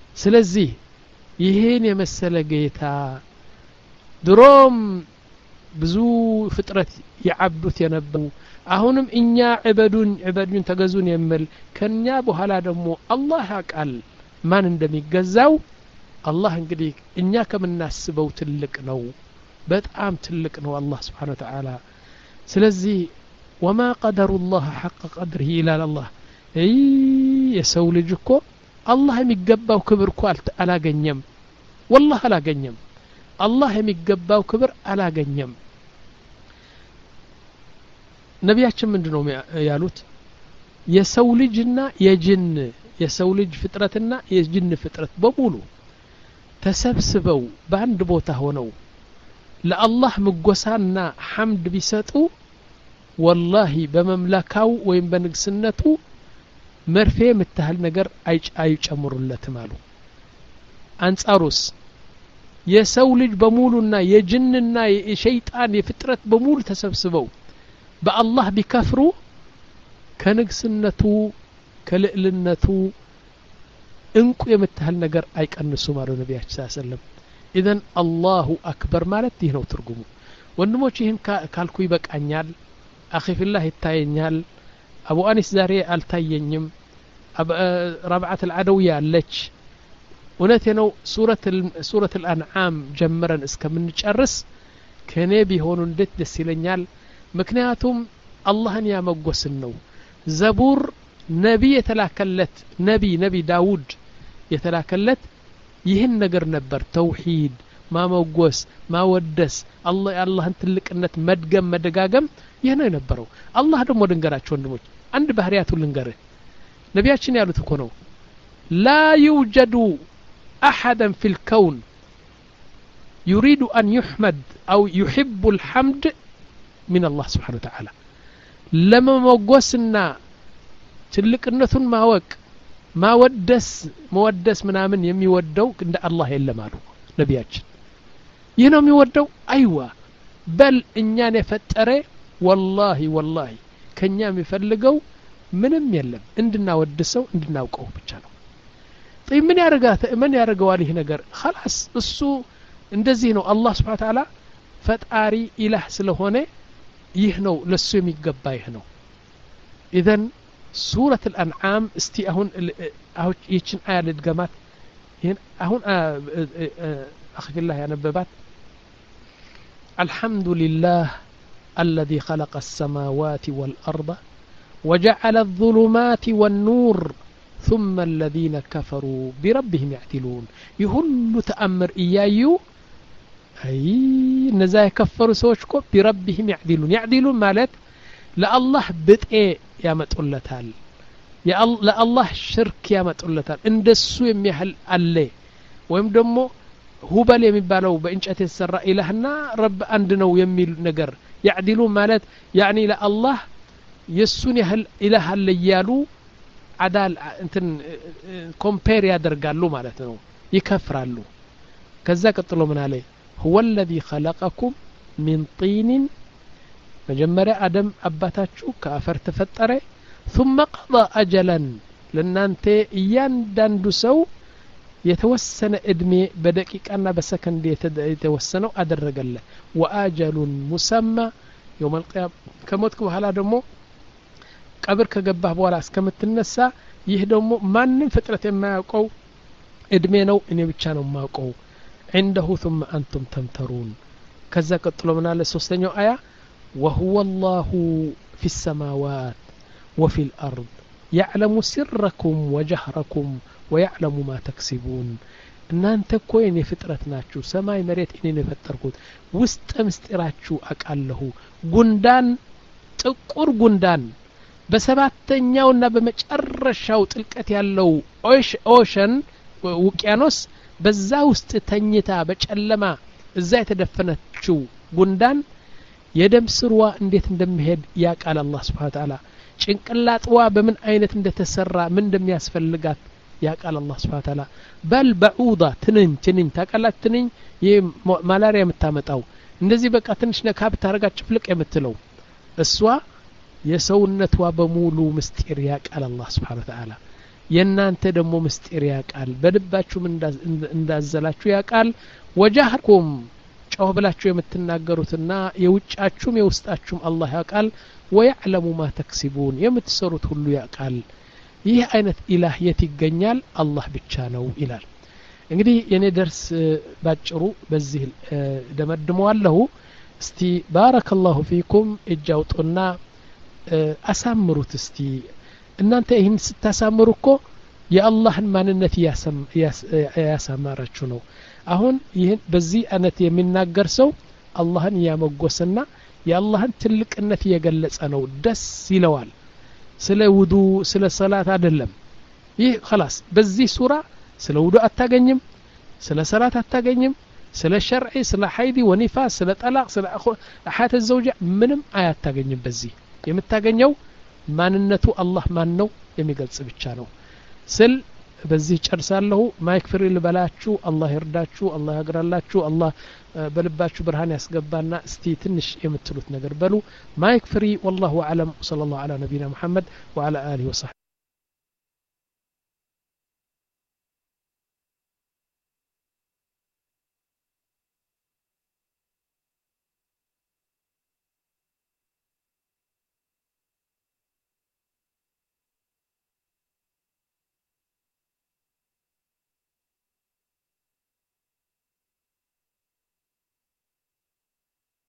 ስለዚህ ይሄን የመሰለ ጌታ ድሮም ብዙ ፍጥረት ያዓብዱት የነበሩ አሁንም እኛ ዕበዱን ዕበዱን ተገዙን የሚል ከኛ በኋላ ደግሞ አላህ ያቃል ማን እንደሚገዛው አላህ እንግዲህ እኛ ከምናስበው ትልቅ ነው በጣም ትልቅ ነው አላህ Subhanahu Wa Ta'ala ስለዚህ وما قدر الله حق قدره إلى الله أي የሰው ልጅ እኮ አላህ የሚገባው ክብር እኮ አላገኘም والله አላገኘም አላህ የሚገባው ክብር አላገኘም ነቢያችን ምንድነው ያሉት የሰው ልጅና የጅን የሰው ልጅ ፍጥረትና የጅን ፍጥረት በሙሉ ተሰብስበው በአንድ ቦታ ሆነው ለአላህ ምጎሳና ሐምድ ቢሰጡ ወላሂ በመምለካው ወይም በንግስነቱ መርፌ የምታህል ነገር አይጨምሩለትም አሉ አንጻሩስ የሰው ልጅ በሙሉና የጅንና የሸይጣን የፍጥረት በሙሉ ተሰብስበው በአላህ ቢከፍሩ ከንግስነቱ ከልዕልነቱ እንቁ የምታህል ነገር አይቀንሱም አሉ ነቢያችን ሰለላሁ ዐለይሂ ወሰለም ኢዘን አላሁ አክበር ማለት ይህ ነው ትርጉሙ ወንድሞች ይህን ካልኩ ይበቃኛል አኺ ፊላህ ይታየኛል አቡ አኒስ ዛሬ አልታየኝም ረብዓት አልዓደውያ አለች እውነቴ ነው ሱረት ሱረት አልአንዓም ጀምረን እስከምንጨርስ ከኔ ቢሆኑ እንዴት ደስ ይለኛል ምክንያቱም አላህን ያመጎስን ነው ዘቡር ነቢ የተላከለት ነቢ ነቢ ዳውድ የተላከለት ይህን ነገር ነበር ተውሂድ ማመጎስ ማወደስ አላህ አላህን ትልቅነት መድገም መደጋገም ይህ ነው የነበረው አላህ ደግሞ ድንገራቸው ወንድሞች አንድ ባህሪያቱ ልንገርህ ነቢያችን ያሉት እኮ ነው لا يوجد أحدا في الكون يريد أن يحمد أو يحب الحمد من الله سبحانه وتعالى لما موقسنا ትልቅነቱን ማወቅ ማወደስ መወደስ ምናምን የሚወደው እንደ አላህ የለም አሉ ነቢያችን ይህ ነው የሚወደው አይዋ በል እኛን የፈጠረ ወላሂ ወላሂ ከኛ የሚፈልገው ምንም የለም እንድናወድሰው እንድናውቀው ብቻ ነው طيب ምን ያረጋተ ምን ያረጋዋል ይህ ነገር خلاص እሱ እንደዚህ ነው አላህ Subhanahu Wa Ta'ala ፈጣሪ ኢላህ ስለሆነ ይህ ነው ለሱ የሚገባ ይህ ነው ኢዘን سورة الأنعام استي أهون أهو يتشن آية للجمات هنا أهون أخي في الله يا نببات الحمد لله الذي خلق السماوات والأرض وجعل الظلمات والنور ثم الذين كفروا بربهم يعدلون يهل تأمر إيايو أي نزاي كفروا سوشكو بربهم يعدلون يعدلون مالت لا الله بدء ያመጡለታል ለአላህ ሽርክ ያመጡለታል እንደሱ የሚያህል አለ ወይም ደግሞ ሁበል የሚባለው በእንጨት የተሰራ ኢላህና ረብ አንድ ነው የሚል ነገር ያዕዲሉ ማለት ያኒ ለአላህ የሱን ያህል ኢላህ አለ ያሉ አዳል እንትን ኮምፔር ያደርጋሉ ማለት ነው ይከፍራሉ ከዛ ቀጥሎ ምን አለ هو الذي خلقكم من طين መጀመሪያ አደም አባታችሁ ከአፈር ተፈጠረ ثم قضى اجلا ለናንተ እያንዳንዱ ሰው የተወሰነ እድሜ በደቂቃና በሰከንድ የተወሰነው አደረገለ واجل مسمى يوم القيامه ከሞትኩ በኋላ ደግሞ ቀብር ከገባህ በኋላ እስከምትነሳ ይህ ደግሞ ማንንም ፍጥረት የማያውቀው እድሜ ነው እኔ ብቻ ነው የማውቀው عنده ثم انتم تمترون ከዛ ቀጥሎ ምን አለ ሶስተኛው አያ وهو الله في السماوات وفي الأرض يعلم سركم وجهركم ويعلم ما تكسبون እናንተ እኮ የኔ ፍጥረት ናችሁ ሰማይ መሬት እኔ ፈጠርኩት ውስጥ ምስጢራችሁ አቃለሁ ጉንዳን ጥቁር ጉንዳን በሰባተኛውና በመጨረሻው ጥልቀት ያለው ኦሸን ውቅያኖስ በዛ ውስጥ ተኝታ በጨለማ እዛ የተደፈነችው ጉንዳን የደም ስርዋ እንዴት እንደሚሄድ ያቃል አላህ Subhanahu Wa Ta'ala ጭንቅላጥዋ በምን አይነት እንደተሰራ ምን እንደሚያስፈልጋት ያቃል አላህ Subhanahu Wa Ta'ala በል በዑዳ ትንኝ ትንኝ ታቃላት ትንኝ የማላሪያ የምታመጣው እንደዚህ በቃ ትንሽ ነካብ ታረጋ ጭፍልቅ የምትለው እሷ የሰውነቷ በሙሉ ምስጢር ያቃል አላህ Subhanahu Wa Ta'ala የናንተ ደግሞ ምስጢር ያቃል በልባችሁ እንዳዘላችሁ ያቃል ወጃህኩም ጮህ ብላችሁ የምትናገሩትና የውጫችሁም የውስጣችሁም አላህ ያውቃል ወይዕለሙ ማ ተክሲቡን የምትሰሩት ሁሉ ያውቃል ይህ አይነት ኢላህ የት ይገኛል አላህ ብቻ ነው ይላል እንግዲህ የኔ ደርስ ባጭሩ በዚህ ደመድመዋለሁ እስቲ ባረከላሁ ፊኩም እጃውጡና አሳምሩት እስቲ እናንተ ይህን ስታሳምሩ እኮ የአላህን ማንነት ያሳማራችሁ ነው አሁን ይህን በዚህ አይነት የሚናገር ሰው አላህን ያመጎሰና የአላህን ትልቅነት የገለጸ ነው ደስ ይለዋል ስለ ውዱ ስለ ሰላት አይደለም ይህ خلاص በዚህ ሱራ ስለ ውዱ አታገኝም ስለ ሰላት አታገኝም ስለ ሸርዒ ስለ ሐይድ ወኒፋስ ስለ ጠላቅ ስለ ሐያት الزوجة ምንም አያታገኝም በዚህ የምታገኘው ማንነቱ አላህ ማን ነው የሚገልጽ ብቻ ነው ስል በዚህ ጨርሳለሁ ማይክ ፍሪ ልበላችሁ አላህ ይርዳችሁ አላህ ያግራላችሁ አላህ በልባችሁ ብርሃን ያስገባና እስቲ ትንሽ የምትሉት ነገር በሉ ማይክ ፍሪ والله اعلم صلى الله على نبينا محمد وعلى اله وصحبه